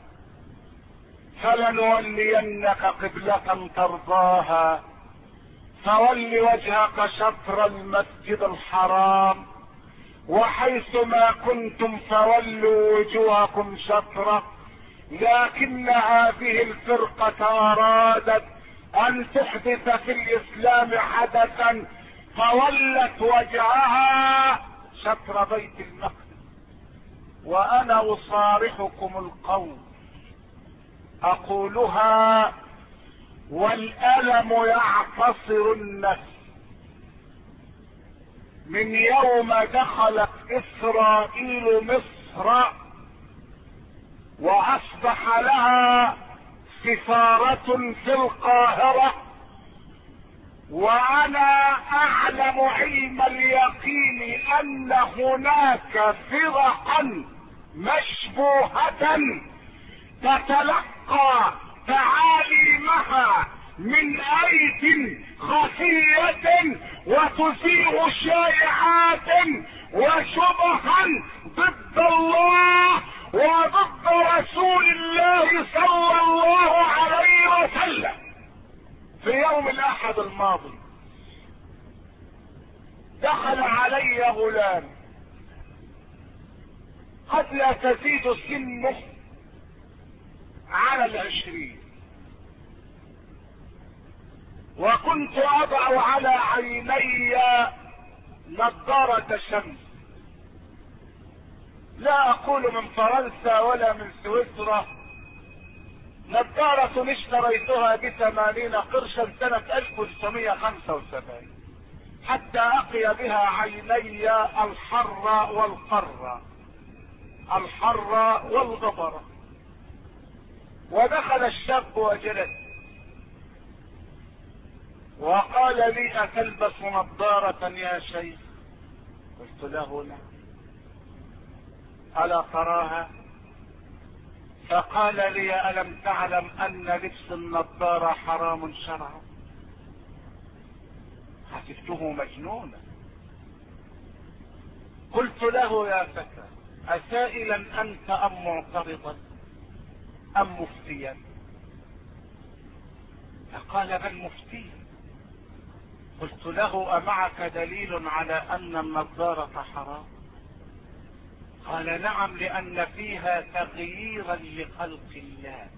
فلنولينك قبلة ترضاها فول وجهك شطر المسجد الحرام وحيث ما كنتم فولوا وجوهكم شطره لكن هذه الفرقة ارادت ان تحدث في الاسلام حدثا فولت وجهها شطر بيت المقدس. وانا اصارحكم القول اقولها والألم يعتصر النفس من يوم دخلت اسرائيل مصر واصبح لها سفارة في القاهرة، وانا اعلم علم اليقين ان هناك فرقا مشبوهة تتلقى تعاليمها من ايد خفية وتثير شائعات وشبها ضد الله وضد رسول الله صلى الله عليه وسلم. في يوم الاحد الماضي دخل علي غلام قد لا تزيد سنه على 20، وكنت اضع على عيني نظارة شمس، لا اقول من فرنسا ولا من سويسرا، نظارة اشتريتها ب80 قرشا سنة 1975 حتى اقي بها عيني الحر والقر، الحر والغبر. ودخل الشاب وجلس وقال لي اتلبس نظارة يا شيخ؟ قلت له لا. الا تراها؟ فقال لي الم تعلم ان لبس النظارة حرام شرعا؟ حسبته مجنونا. قلت له يا فتى اسائلا انت ام معترضا ام مفتيا؟ فقال بل مفتيا. قلت له امعك دليل على ان النظارة حرام؟ قال نعم، لان فيها تغييرا لخلق الله.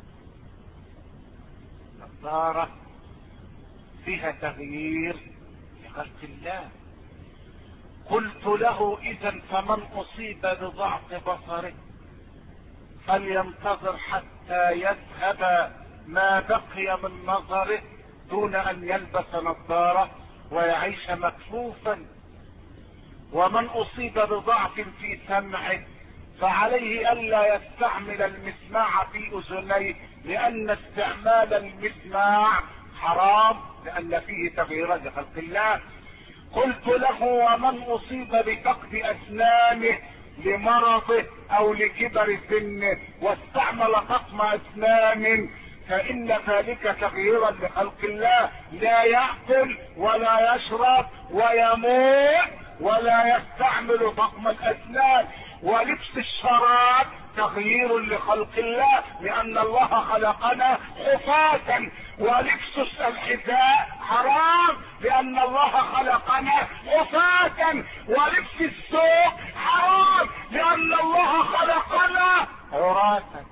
النظارة فيها تغيير لخلق الله. قلت له اذا فمن اصيب بضعف بصره فلينتظر حتى يذهب ما بقي من نظره دون ان يلبس نظارة ويعيش مكفوفا. ومن اصيب بضعف في سمعه فعليه الا يستعمل المسماع في اذنيه، لان استعمال المسماع حرام لان فيه تغييرا لخلق الله. قلت له ومن اصيب بفقد اسنانه لمرضه او لكبر سنه واستعمل طقم اسنان فان ذلك تغييرا لخلق الله، لا يأكل ولا يشرب ويموت ولا يستعمل طقم الاسنان. ولبس الشراب تغيير لخلق الله لان الله خلقنا حفاة. ولبس الحذاء حرام لان الله خلقنا حفاة. ولبس السوق حرام لان الله خلقنا عراة.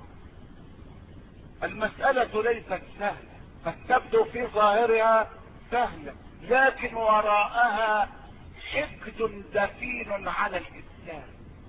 المسألة ليست سهلة، قد تبدو في ظاهرها سهلة لكن وراءها حقد دفين على الاسلام،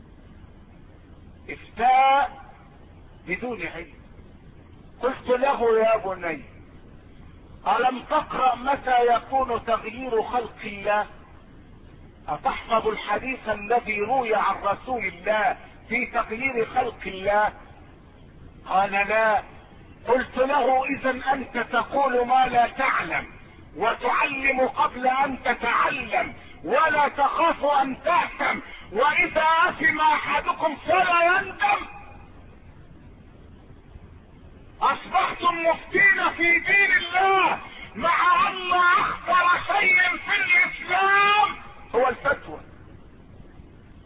افتاء بدون علم. قلت له يا بني الم تقرأ متى يكون تغيير خلق الله؟ اتحفظ الحديث الذي روي عن رسول الله في تغيير خلق الله؟ قال لا. قلت له اذا انت تقول ما لا تعلم وتعلم قبل ان تتعلم ولا تخاف ان تأثم، واذا اثم احدكم فلا يندم. اصبحتم مفتين في دين الله مع ان اخطر شيء في الاسلام هو الفتوى.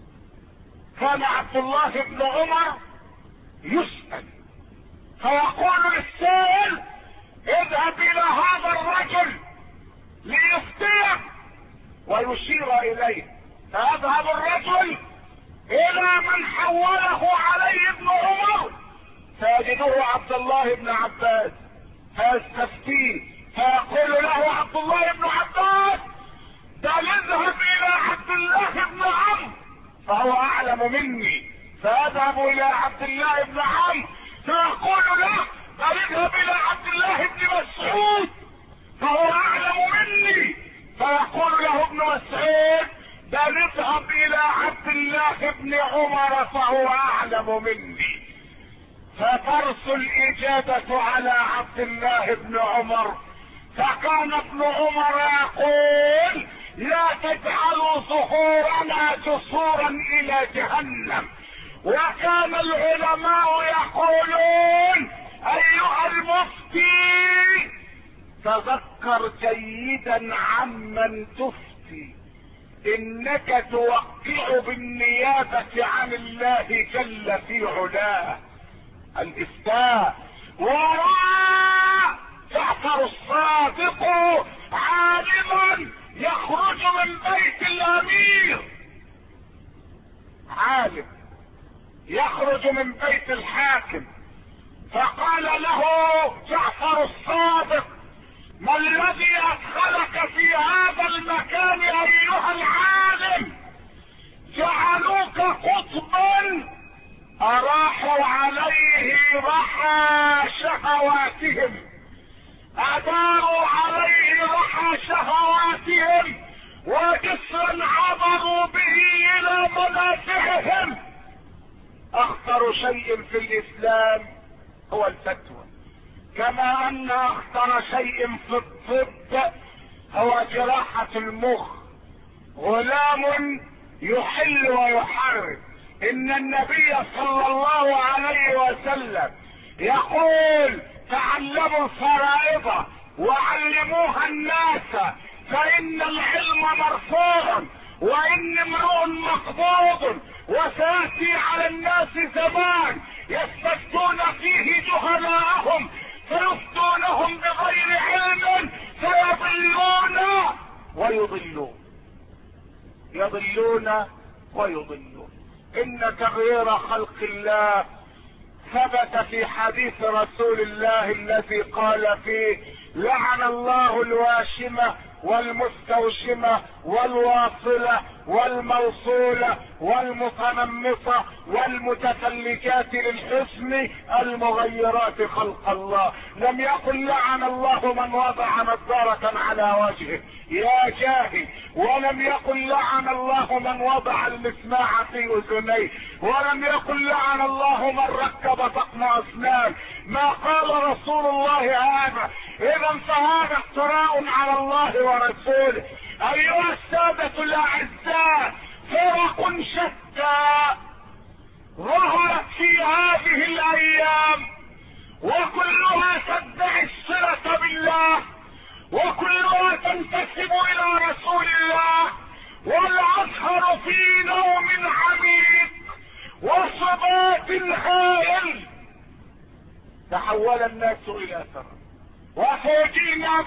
كان عبد الله بن عمر يسأل فيقول للسائل اذهب الى هذا الرجل ليفتيك ويشير اليه، فيذهب الرجل الى من حوله عليه ابن عمر فيجده عبد الله بن عباس فيستفتيه فيقول له عبد الله بن عباس بل اذهب الى عبد الله بن عمرو فهو اعلم مني، فيذهب الى عبد الله بن عمرو فيقول له بل اذهب الى عبد الله بن مسعود فهو اعلم مني، فيقول له ابن مسعود بل اذهب الى عبد الله بن عمر فهو اعلم مني. فترسل الاجابة على عبد الله بن عمر، فكان ابن عمر يقول لا تجعلوا ظهورنا جسورا الى جهنم. وكان العلماء يقولون ايها المفتي تذكر جيدا عمن تفتي، انك توقع بالنيابة عن الله جل في علاه الافتاء. وراء جعفر الصادق عالما يخرج من بيت الامير، عالم يخرج من بيت الحاكم، فقال له جعفر الصادق ما الذي ادخلك في هذا المكان ايها العالم؟ جعلوك قطبا اراحوا عليه رحى شهواتهم، اداروا عليه رحى شهواتهم وجسرا عبروا به الى منافعهم. اخطر شيء في الاسلام هو الفتوى، كما ان اخطر شيء في الطب هو جراحة المخ. غلام يحل ويحرم، ان النبي صلى الله عليه وسلم يقول تعلموا الفرائض وعلموها الناس فان العلم مرفوع وان امرؤ مقبوض، وسياتي على الناس زمان يستفتون فيه جهلاءهم فيفتونهم بغير علم فيضلون ويضلون، يضلون ويضلون. ان تغيير خلق الله ثبت في حديث رسول الله الذي قال فيه لعن الله الواشمة والمستوشمة والواصلة والموصولة والمتنمصة والمتفلجات للحسن المغيرات خلق الله. لم يقل لعن الله من وضع نظارة على وجهه يا جاهل، ولم يقل لعن الله من وضع المسماع في اذنيه، ولم يقل لعن الله من ركب طقم اسنان. ما قال رسول الله هذا. اذا فهذا افتراء على الله ورسوله. ايها السادة الاعزاء، فرق شتى ظهرت في هذه الايام وكلها تدعي الصلة بالله وكلها تنتسب الى رسول الله، والازهر في نوم عميق وصبات هائل. تحول الناس الى فرق وفوجئنا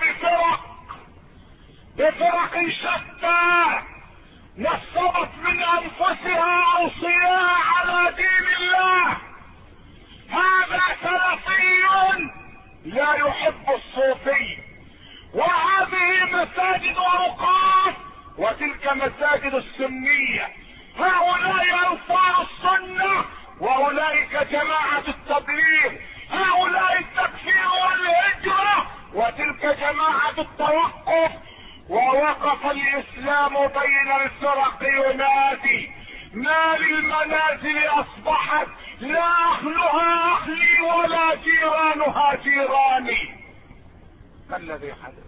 بفرق شتى نصبت من انفسها اوصياء على دين الله. هذا سلفي لا يحب الصوفي، وهذه مساجد اوقاف وتلك مساجد السنية. هؤلاء انصار السنة واولئك جماعة التبليغ، هؤلاء التكفير والهجرة وتلك جماعة التوقف. ووقف الاسلام بين الفرق ينادي ما للمنازل اصبحت لا اهلها اهلي ولا جيرانها جيراني. ما الذي حدث؟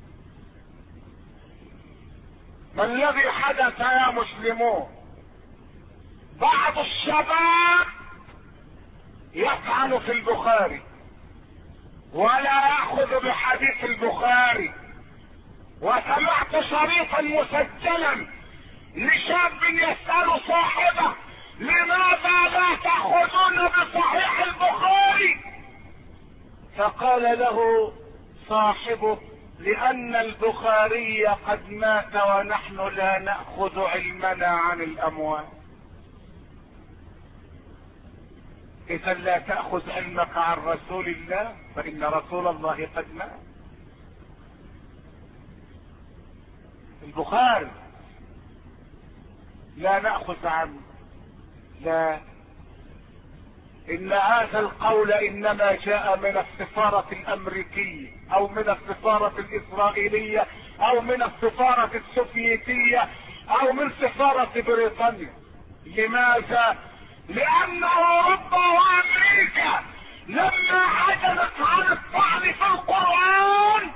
ما الذي حدث يا مسلمون؟ بعض الشباب يطعن في البخاري ولا ياخذ بحديث البخاري. وسمعت شريطا مسجلا لشاب يسأل صاحبه لماذا لا تأخذون بصحيح البخاري؟ فقال له صاحبه لأن البخاري قد مات ونحن لا نأخذ علمنا عن الأموات. إذا لا تأخذ علمك عن رسول الله، فإن رسول الله قد مات. البخاري لا نأخذ عنه، لا، إن هذا القول إنما جاء من السفارة الأمريكية أو من السفارة الإسرائيلية أو من السفارة السوفيتية أو من سفارة بريطانيا. لماذا؟ لأن أوروبا وأمريكا لما عجزت عن الطعن في القرآن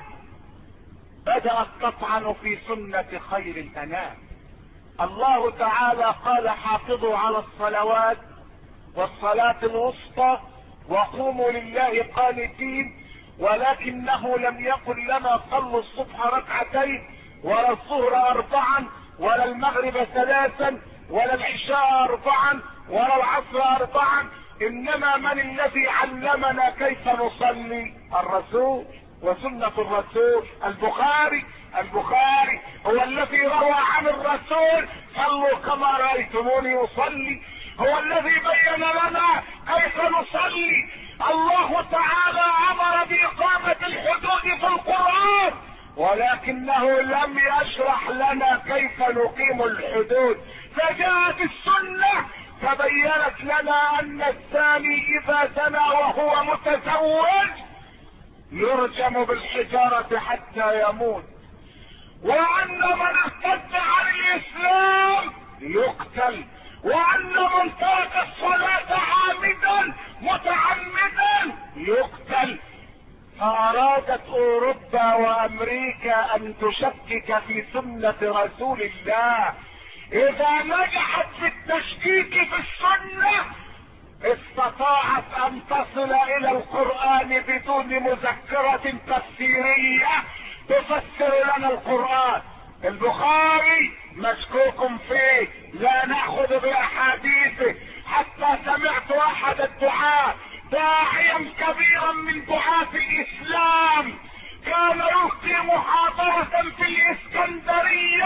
بدأت تطعن في سنة خير الأنام. الله تعالى قال حافظوا على الصلوات والصلاة الوسطى وقوموا لله قانتين، ولكنه لم يقل لنا صلوا الصبح ركعتين ولا الظهر 4 ولا المغرب 3 ولا العشاء 4 ولا العصر 4. انما من الذي علمنا كيف نصلي؟ الرسول وسنة الرسول. البخاري هو الذي روى عن الرسول صلوا كما رأيتموني اصلي، هو الذي بين لنا كيف نصلي. الله تعالى امر بإقامة الحدود في القرآن، ولكنه لم يشرح لنا كيف نقيم الحدود. فجاءت السنة فبينت لنا ان الزاني اذا زنى وهو متزوج يرجم بالحجارة حتى يموت، وان من ارتد عن الاسلام يقتل، وان من ترك الصلاة عامدا متعمدا يقتل. فارادت اوروبا وامريكا ان تشكك في سنة رسول الله. اذا نجحت في التشكيك في السنة استطاعت ان تصل الى القرآن بدون مذكرة تفسيرية تفسر لنا القرآن. البخاري مشكوك فيه، لا نأخذ باحاديثه. حتى سمعت احد الدعاة داعيا كبيرا من دعاة الاسلام كان يلقي محاضرة في الاسكندرية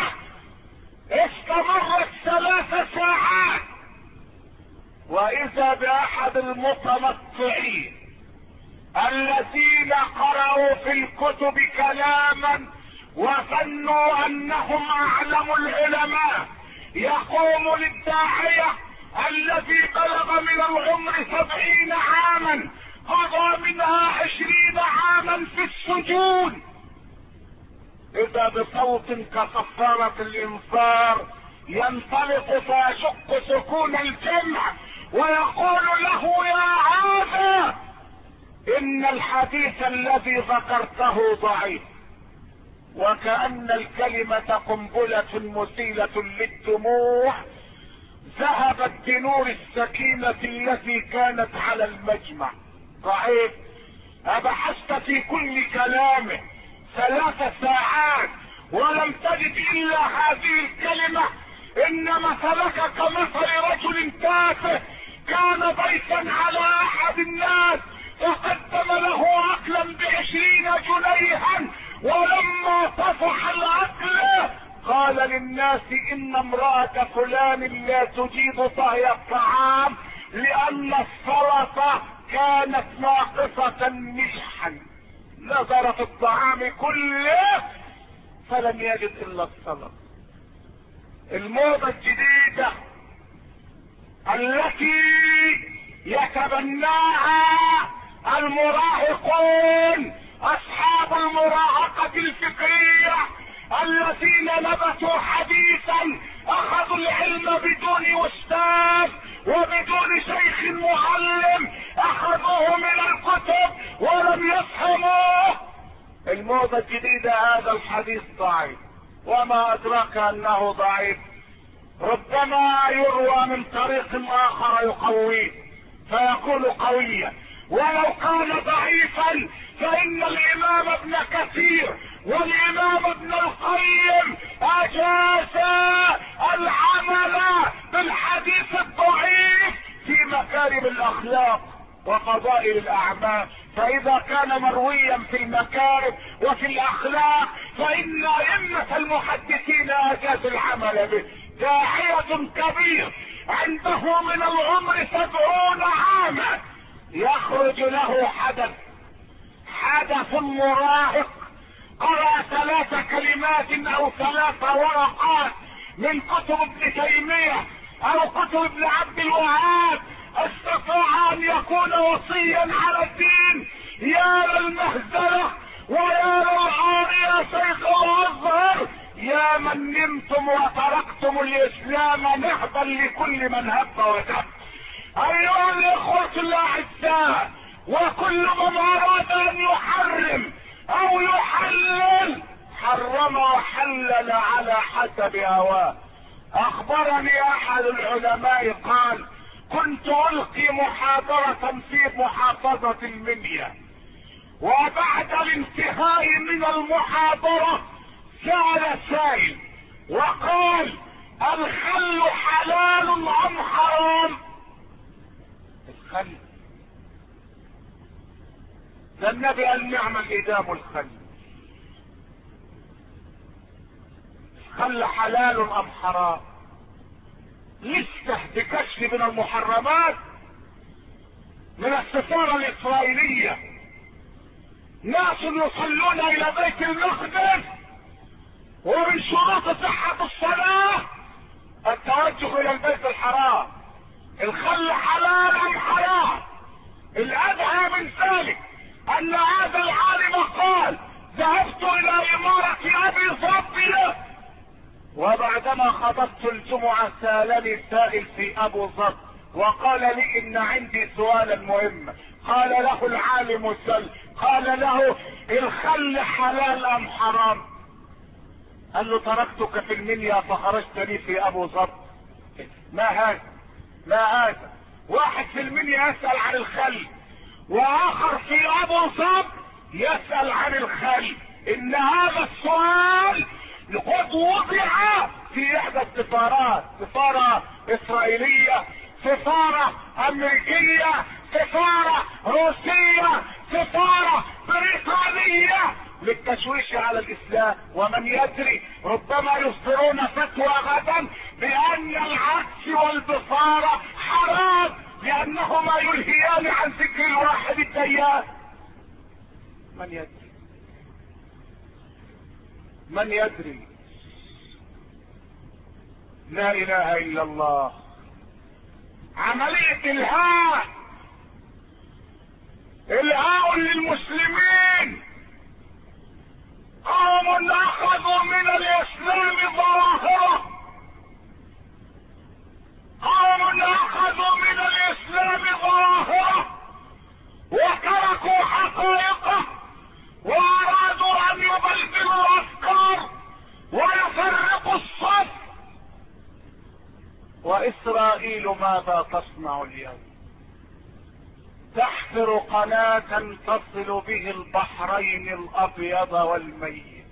استمرت 3 ساعات، واذا باحد المتمطعين الذين قرأوا في الكتب كلاما وظنوا انهم اعلم العلماء يقوم للداعية الذي بلغ من العمر 70 عاما قضى منها 20 عاما في السجون، اذا بصوت كصفارة الانفار ينطلق فيشق سكون الجمع ويقول له يا هذا ان الحديث الذي ذكرته ضعيف. وكأن الكلمة قنبلة مسيلة للدموع ذهبت بنور السكينة التي كانت على المجمع. ضعيف. أبحثت في كل كلامه 3 ساعات ولم تجد الا هذه الكلمة، ان مثلك كمثل رجل تافه كان ضيفا على احد الناس فقدم له اكلا ب20 جنيها، ولما طفح الاكل قال للناس ان امرأة فلان لا تجيد طهي الطعام لان السلطة كانت ناقصة ملحا. نظر في الطعام كله فلم يجد الا السلطة. الموضة الجديدة التي يتبناها المراهقون اصحاب المراهقة الفكرية الذين نبتوا حديثا اخذوا العلم بدون استاذ وبدون شيخ معلم، اخذوه من الكتب ولم يفهموه. الموضة الجديدة هذا الحديث ضعيف، وما ادراك انه ضعيف. ربما يروى من طريق اخر يقويه فيكون قويا، ولو كان ضعيفا فان الامام ابن كثير والامام ابن القيم اجاز العمل بالحديث الضعيف علوم الاخلاق وفضائل الاعمال. فاذا كان مرويا في المكارم وفي الاخلاق فان ائمة المحدثين اجازوا العمل به. داعية كبير عنده من العمر 70 عاما يخرج له حدث مراهق، قرأ 3 كلمات او 3 ورقات من كتب ابن تيمية او كتب ابن عبد الوهاب، استطاع ان يكون وصيا على الدين. يا للمهزلة ويا للعار يا شيخ الازهر، يا من نمتم وتركتم الاسلام نهبا لكل من هب ودب. ايها الاخوة الاعزاء، وكل من اراد ان يحرم او يحلل حرم وحلل على حسب هواه. اخبرني احد العلماء قال: كنت القي محاضرة في محافظة المنيا، وبعد الانتهاء من المحاضرة سأل سائل وقال: الخل حلال ام حرام؟ الخل ده النبي قال: نعم الادام الخل. الخل حلال ام حرام؟ لسه بكشف من المحرمات من السفارة الاسرائيلية ناس يصلون الى بيت المقدس، ومن شروط صحة الصلاة التوجه الى البيت الحرام. الخل حلال ام حرام؟ الادهى من ذلك ان هذا العالم قال: ذهبت الى امارة ابي ظبي، وبعدما خطبت الجمعة سألني سائل في ابو ظبي وقال لي: ان عندي سؤالا مهما. قال له العالم: سل. قال له: الخل حلال ام حرام؟ قال له: تركتك في المنيا فخرجت لي في ابو ظبي. ما هذا واحد في المنيا يسأل عن الخل، واخر في ابو ظبي يسأل عن الخل. ان هذا السؤال قد وضع في احدى السفارات، سفارة اسرائيلية، سفارة امريكية، سفارة روسية، سفارة بريطانية، للتشويش على الاسلام. ومن يدري ربما يصدرون فتوى غدا بان العكس والبصارة حرام، لانهما يلهيان عن ذكر الواحد الديان. من يدري؟ لا اله الا الله. عملية الهاء للمسلمين. قوم اخذوا من الاسلام ظواهره، وتركوا حقائقه، وارادوا ان يبلبلوا الافكار ويفرقوا الصف. واسرائيل ماذا تصنع اليوم؟ تحفر قناة تصل به البحرين الابيض والميت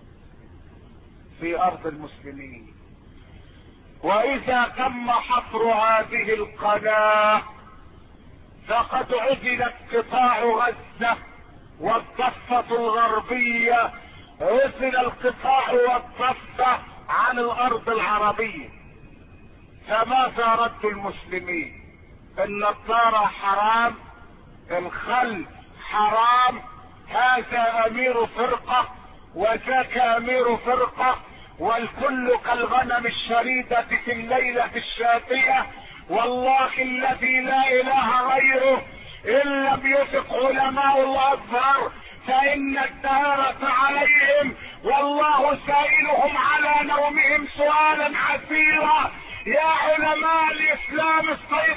في ارض المسلمين. واذا تم حفر هذه القناة فقد عزلت قطاع غزة والضفة الغربية، عزل القطاع والضفة عن الارض العربية. فماذا رد المسلمين؟ النظارة حرام، الخل حرام، هذا امير فرقة وذاك امير فرقة، والكل كالغنم الشريدة في الليلة الشاتية. والله الذي لا اله غيره ان لم يفق علماء الازهر فان الدهارة عليهم، والله سائلهم على نومهم سؤالا عسيرا. يا علماء الاسلام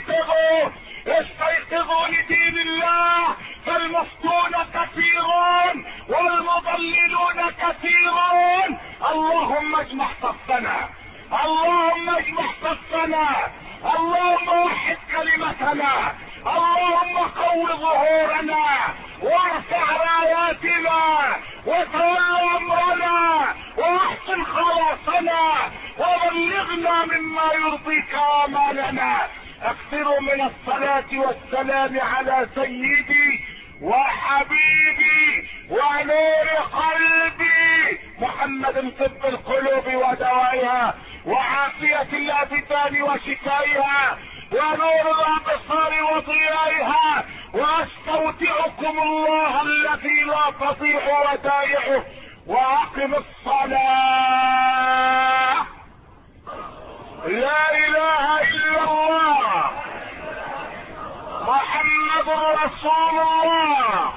استيقظوا لدين الله، فالمفتون كثيرون والمضللون كثيرون. اللهم اجمع صفنا، اللهم اجمع صفنا، اللهم وحد كلمتنا، اللهم قو ظهورنا وارفع راياتنا وتول امرنا واحسن خلاصنا وبلغنا مما يرضيك امالنا. اكثروا من الصلاة والسلام على سيدي وحبيبي ونور قلبي محمد، طب القلوب ودوائها وعافية الابدان وشفائها ونور الابصار وضيائها، واستودعكم الله الذي لا تضيع ودائعه، واقم الصلاة. لا اله الا الله محمد رسول الله.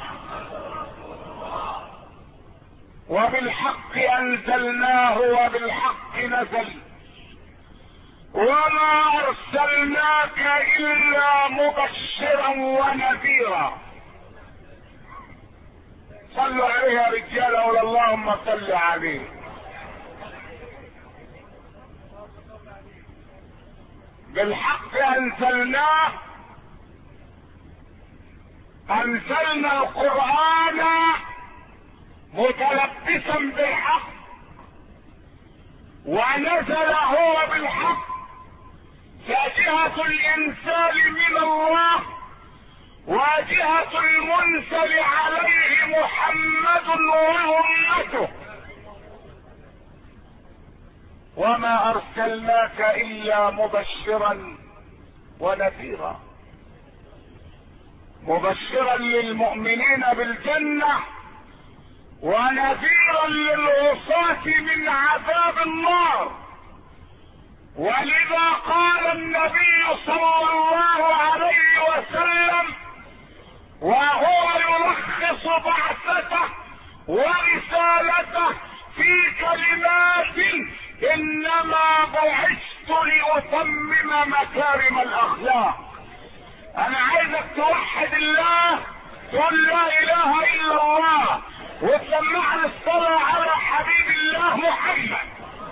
وبالحق انزلناه وبالحق نزل، وما ارسلناك الا مبشرا ونذيرا. صلوا عليه يا رجال، ولا اللهم صل عليه. بالحق انزلناه، انزلنا القرآن متلبسا بالحق، ونزل هو بالحق، فجهة الانزال من الله وجهة المنزل عليه محمد وامته. وما ارسلناك الا مبشرا ونذيرا، مبشرا للمؤمنين بالجنة ونذيرا للعصاة من عذاب النار. ولذا قال النبي صلى الله عليه وسلم وهو يلخص بعثته ورسالته في كلمات: انما بعثت لاتمم مكارم الاخلاق. انا عايزك توحد الله، تقول لا اله الا الله، وتسمعني الصلاة على حبيب الله محمد.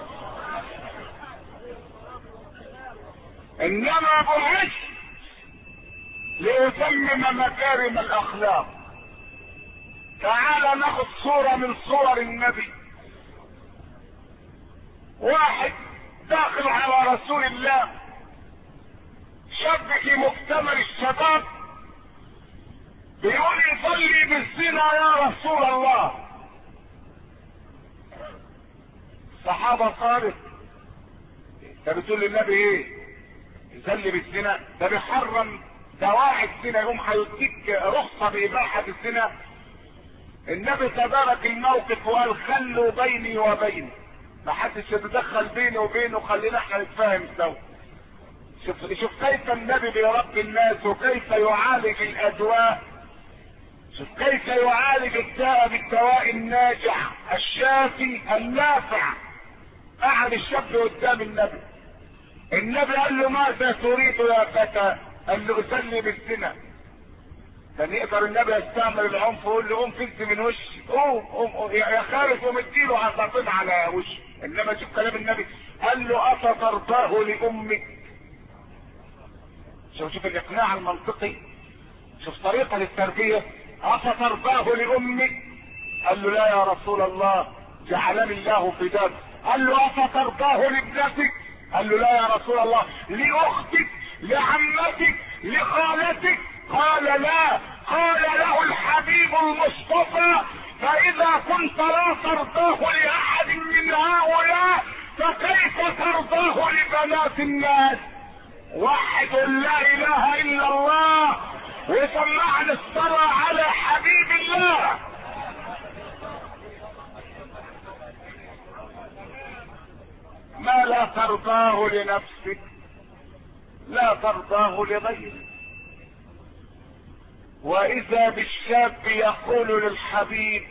انما بعثت لاتمم مكارم الاخلاق. تعال ناخذ صورة من صور النبي. واحد داخل على رسول الله، شاب في مكتمل الشباب، بيقول يصلي بالزنا يا رسول الله. الصحابة قالت: انت بتقول للنبي ايه؟ يصلي بالزنا؟ ده بيحرم دواعي الزنا، يقوم هيديك رخصة بإباحة الزنا. النبي تدارك الموقف وقال: خلوا بيني وبينه، ما حدش يتدخل بيني وبينه، خلينا احنا نتفاهم سوا. شوف كيف النبي بيربي الناس، وكيف يعالج الادواء. شوف كيف يعالج الداء بالدواء الناجع الشافي النافع. قعد الشاب قدام النبي، النبي قال له: ماذا تريد يا فتى؟ قال له: اصلي بالزنا. كان يقدر النبي يستعمل العنف ويقول له: قوم فز من وشي، قوم يا خالد، قوم اديله عصافين على وشه. انما شوف كلام النبي، قال له: افترضاه لامك. شوف الاقناع المنطقي، شوف طريقة للتربية. افترضاه لامك؟ قال له: لا يا رسول الله، جعلني الله فداك. قال له: افترضاه لابنتك؟ قال له: لا يا رسول الله، لاختك، لعمتك، لخالتك؟ قال: لا. قال له الحبيب المصطفى: فاذا كنت لا ترضاه لاحد من هؤلاء فكيف ترضاه لبنات الناس؟ وحد لا اله الا الله، وسمعنا الصلاة على حبيب الله. ما لا ترضاه لنفسك لا ترضاه لغيرك. واذا بالشاب يقول للحبيب: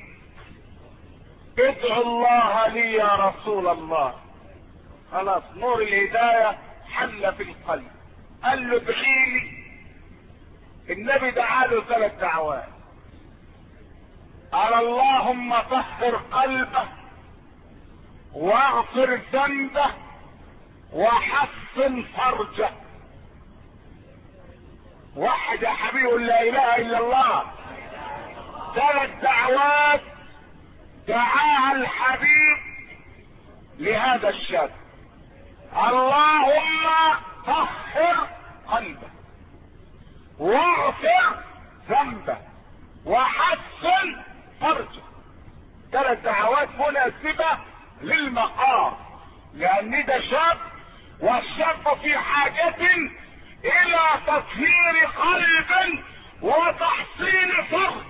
ادعو الله لي يا رسول الله. خلاص نور الهداية حل في القلب. قال له: ادعي لي. النبي دعا له 3 دعوات. قال: اللهم طهر قلبه، واغفر ذنبه، وحسن فرجه. وحد يا حبيب لا اله الا الله. 3 دعوات دعاها الحبيب لهذا الشاب. اللهم طهر قلبه. واغفر ذنبه وحسن فرجه. 3 دعوات مناسبة للمقام، لان ده شاب، والشاب في حاجة الى تطهير قلب وتحصين فرج.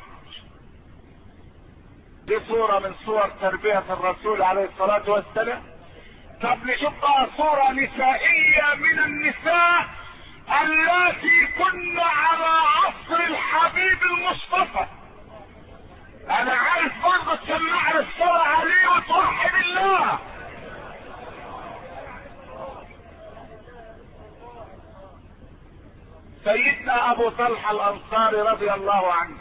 دي صورة من صور تربية الرسول عليه الصلاة والسلام. طب نشوف بقى صورة نسائية من النساء التي كن على عصر الحبيب المصطفى. انا عارف برضه تسمعنا الصلاة عليه وتوحد الله. سيدنا ابو طلحة الانصاري رضي الله عنه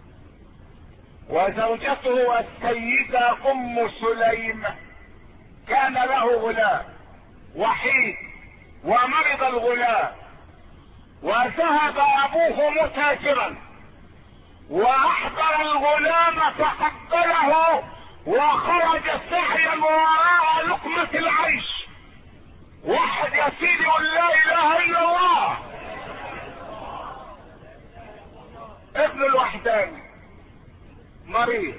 وزوجته السيدة ام سليم كان له غلام وحيد ومرض الغلام، وذهب ابوه متاجرا واحضر الغلام فقبله وخرج سعيا وراء لقمة العيش. واحد يا سيدي يقول لا اله الا الله. ابن الوحداني مريض،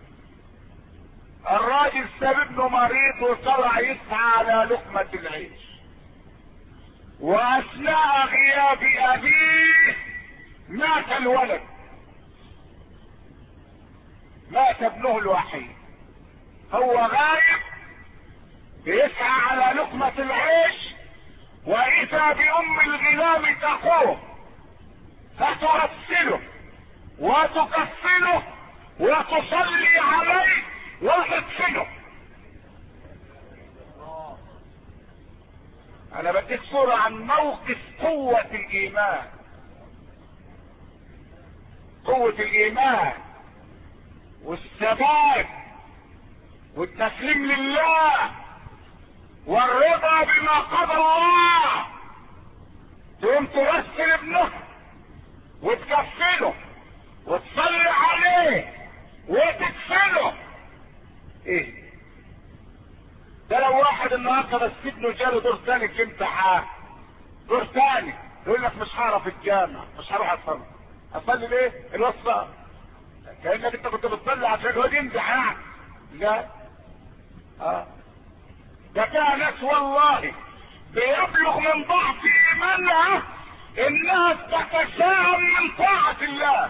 الراجل ساب ابنه مريض وطلع يسعى على لقمة العيش، واثناء غياب ابيه مات الولد، مات ابنه الوحيد. هو غايب بيسعى على لقمة العيش، واذا بام الغلام تقوم فتغسله وتكفنه وتصلي عليه وتدفنه. انا بديك صورة عن موقف قوة الايمان، قوة الايمان والثبات والتسليم لله والرضا بما قضى الله. تقوم تغسل ابنه وتكفله وتصلي عليه وتدفنه. ايه ده؟ لو واحد النهارده بس ابنه جاله دور ثاني في امتحان، دور ثاني، يقول لك مش هعرف الجامع، مش هروح اصلي. اصلي ليه؟ الوصفة كأنك انت كنت بتصلي عشان الواد ينجح يعني. لا ده فيها ناس والله بيبلغ من ضعف ايمانها انها تتشائم من طاعة الله.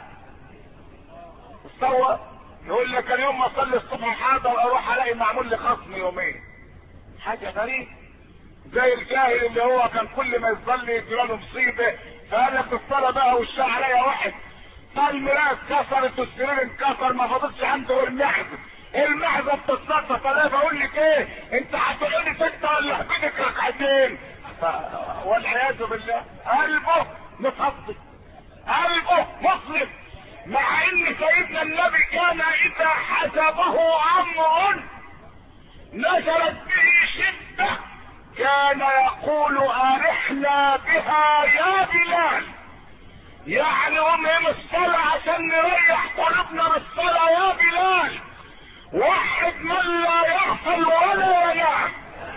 استوى يقول لك انا يوم ما اصلي الصبح حاضر اروح الاقي معمول لي خصم يومين. حاجة غريبة، زي الجاهل اللي هو كان كل ما يصلي يجراله مصيبة، فقال لك الصلاة بقى وشها عليا واحد، فالمراية اتكسرت والسرير انكسر، ما فاضلش عنده المعزة، المعزة بتتنطط. فانا بقول لك ايه، انت هتقولي 6 ولا هبيدك ركعتين؟ والعياذ بالله قلبه مصدق، قلبه مسلم، مع ان سيدنا النبي كان اذا حسبه امر نزلت به شدة كان يقول ارحنا بها يا بلال. يعني قوم الصلاة عشان نريح قلوبنا بالصلاة يا بلال. واحد من لا يغفل ولا ينام.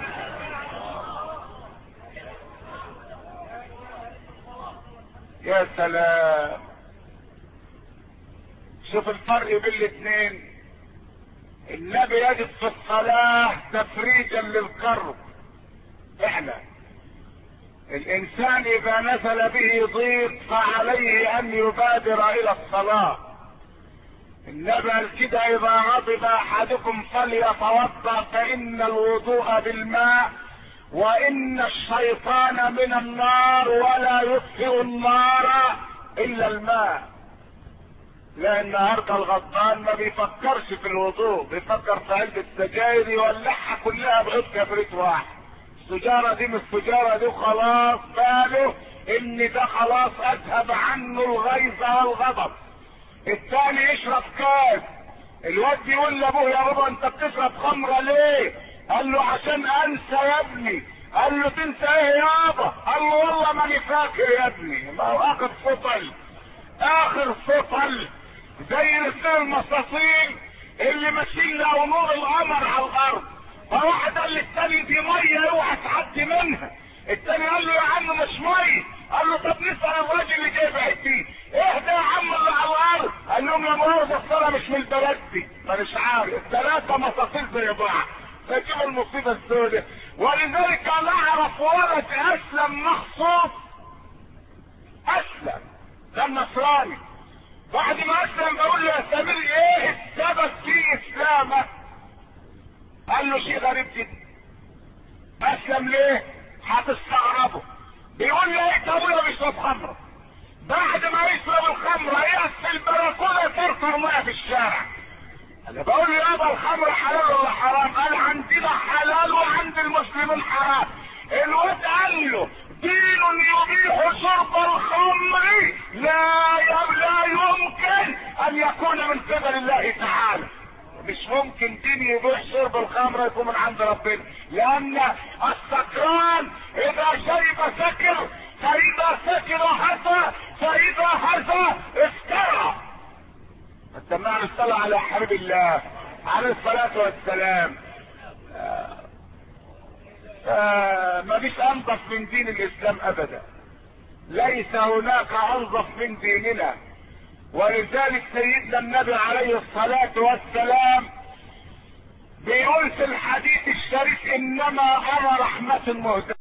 يا سلام، شوف الفرق بين الاثنين. النبي يجد في الصلاة تفريجا للكرب. احنا الانسان اذا نزل به ضيق فعليه ان يبادر الى الصلاة. النبي قال كده اذا غضب احدكم فليتوضا فان الوضوء بالماء وان الشيطان من النار ولا يطفئ النار الا الماء. لا النهارده الغضبان ما بيفكرش في الوضوء، بيفكر في علبة سجاير يولعها كلها بعود كبريت واحد. السجارة دي مش السجارة دي وخلاص، باله ان ده خلاص اذهب عنه الغيظ والغضب. الثاني يشرب كاس، الواد يقول لابوه يا بابا انت بتشرب خمرة ليه؟ قال له عشان انسى يا ابني. قال له تنسى ايه يابا؟ قال له والله ماني فاكر يا ابني. ما هو اخر فطل، اخر فطل زي رسال المصاصين اللي ماشيين له نور القمر على الارض. فواحد قال للتاني دي ميه اوعى تعدي منها. التاني قال له يا عم مش ميه. قال له طب نسال الراجل اللي جايب عيديه ايه انا مش من البلد دي مانيش عارف، 3 مساطيل زي بعض فجيب المصيبة السوداء. ولذلك انا اعرف ولد اسلم مخصوص، اسلم كان نصراني، بعد ما اسلم بقول له يا سمير ايه السبب في اسلامك؟ قال له شيء غريب جدا. اسلم ليه؟ هتستغربه. بيقول لي ايه ابويا بيشرب خمره، بعد ما يشرب الخمره يقف في البلكونه يفرفر ميه في الشارع. انا بقول له يابا الخمر حلال ولا حرام؟ قال عندنا حلال وعند المسلمين حرام. الواد قال له دين يبيح شرب الخمر لا يمكن ان يكون من قبل الله تعالى. مش ممكن دين يبيح شرب الخمر يكون من عند ربنا، لان السكران اذا شرب سكر، فاذا سكر هذا، فاذا هذا افترى. السماع الصلاة على حبيب الله عليه الصلاة والسلام. ما فيش انظف من دين الاسلام ابدا، ليس هناك انظف من ديننا. ولذلك سيدنا النبي عليه الصلاة والسلام بيقول في الحديث الشريف انما انا رحمة مهدى.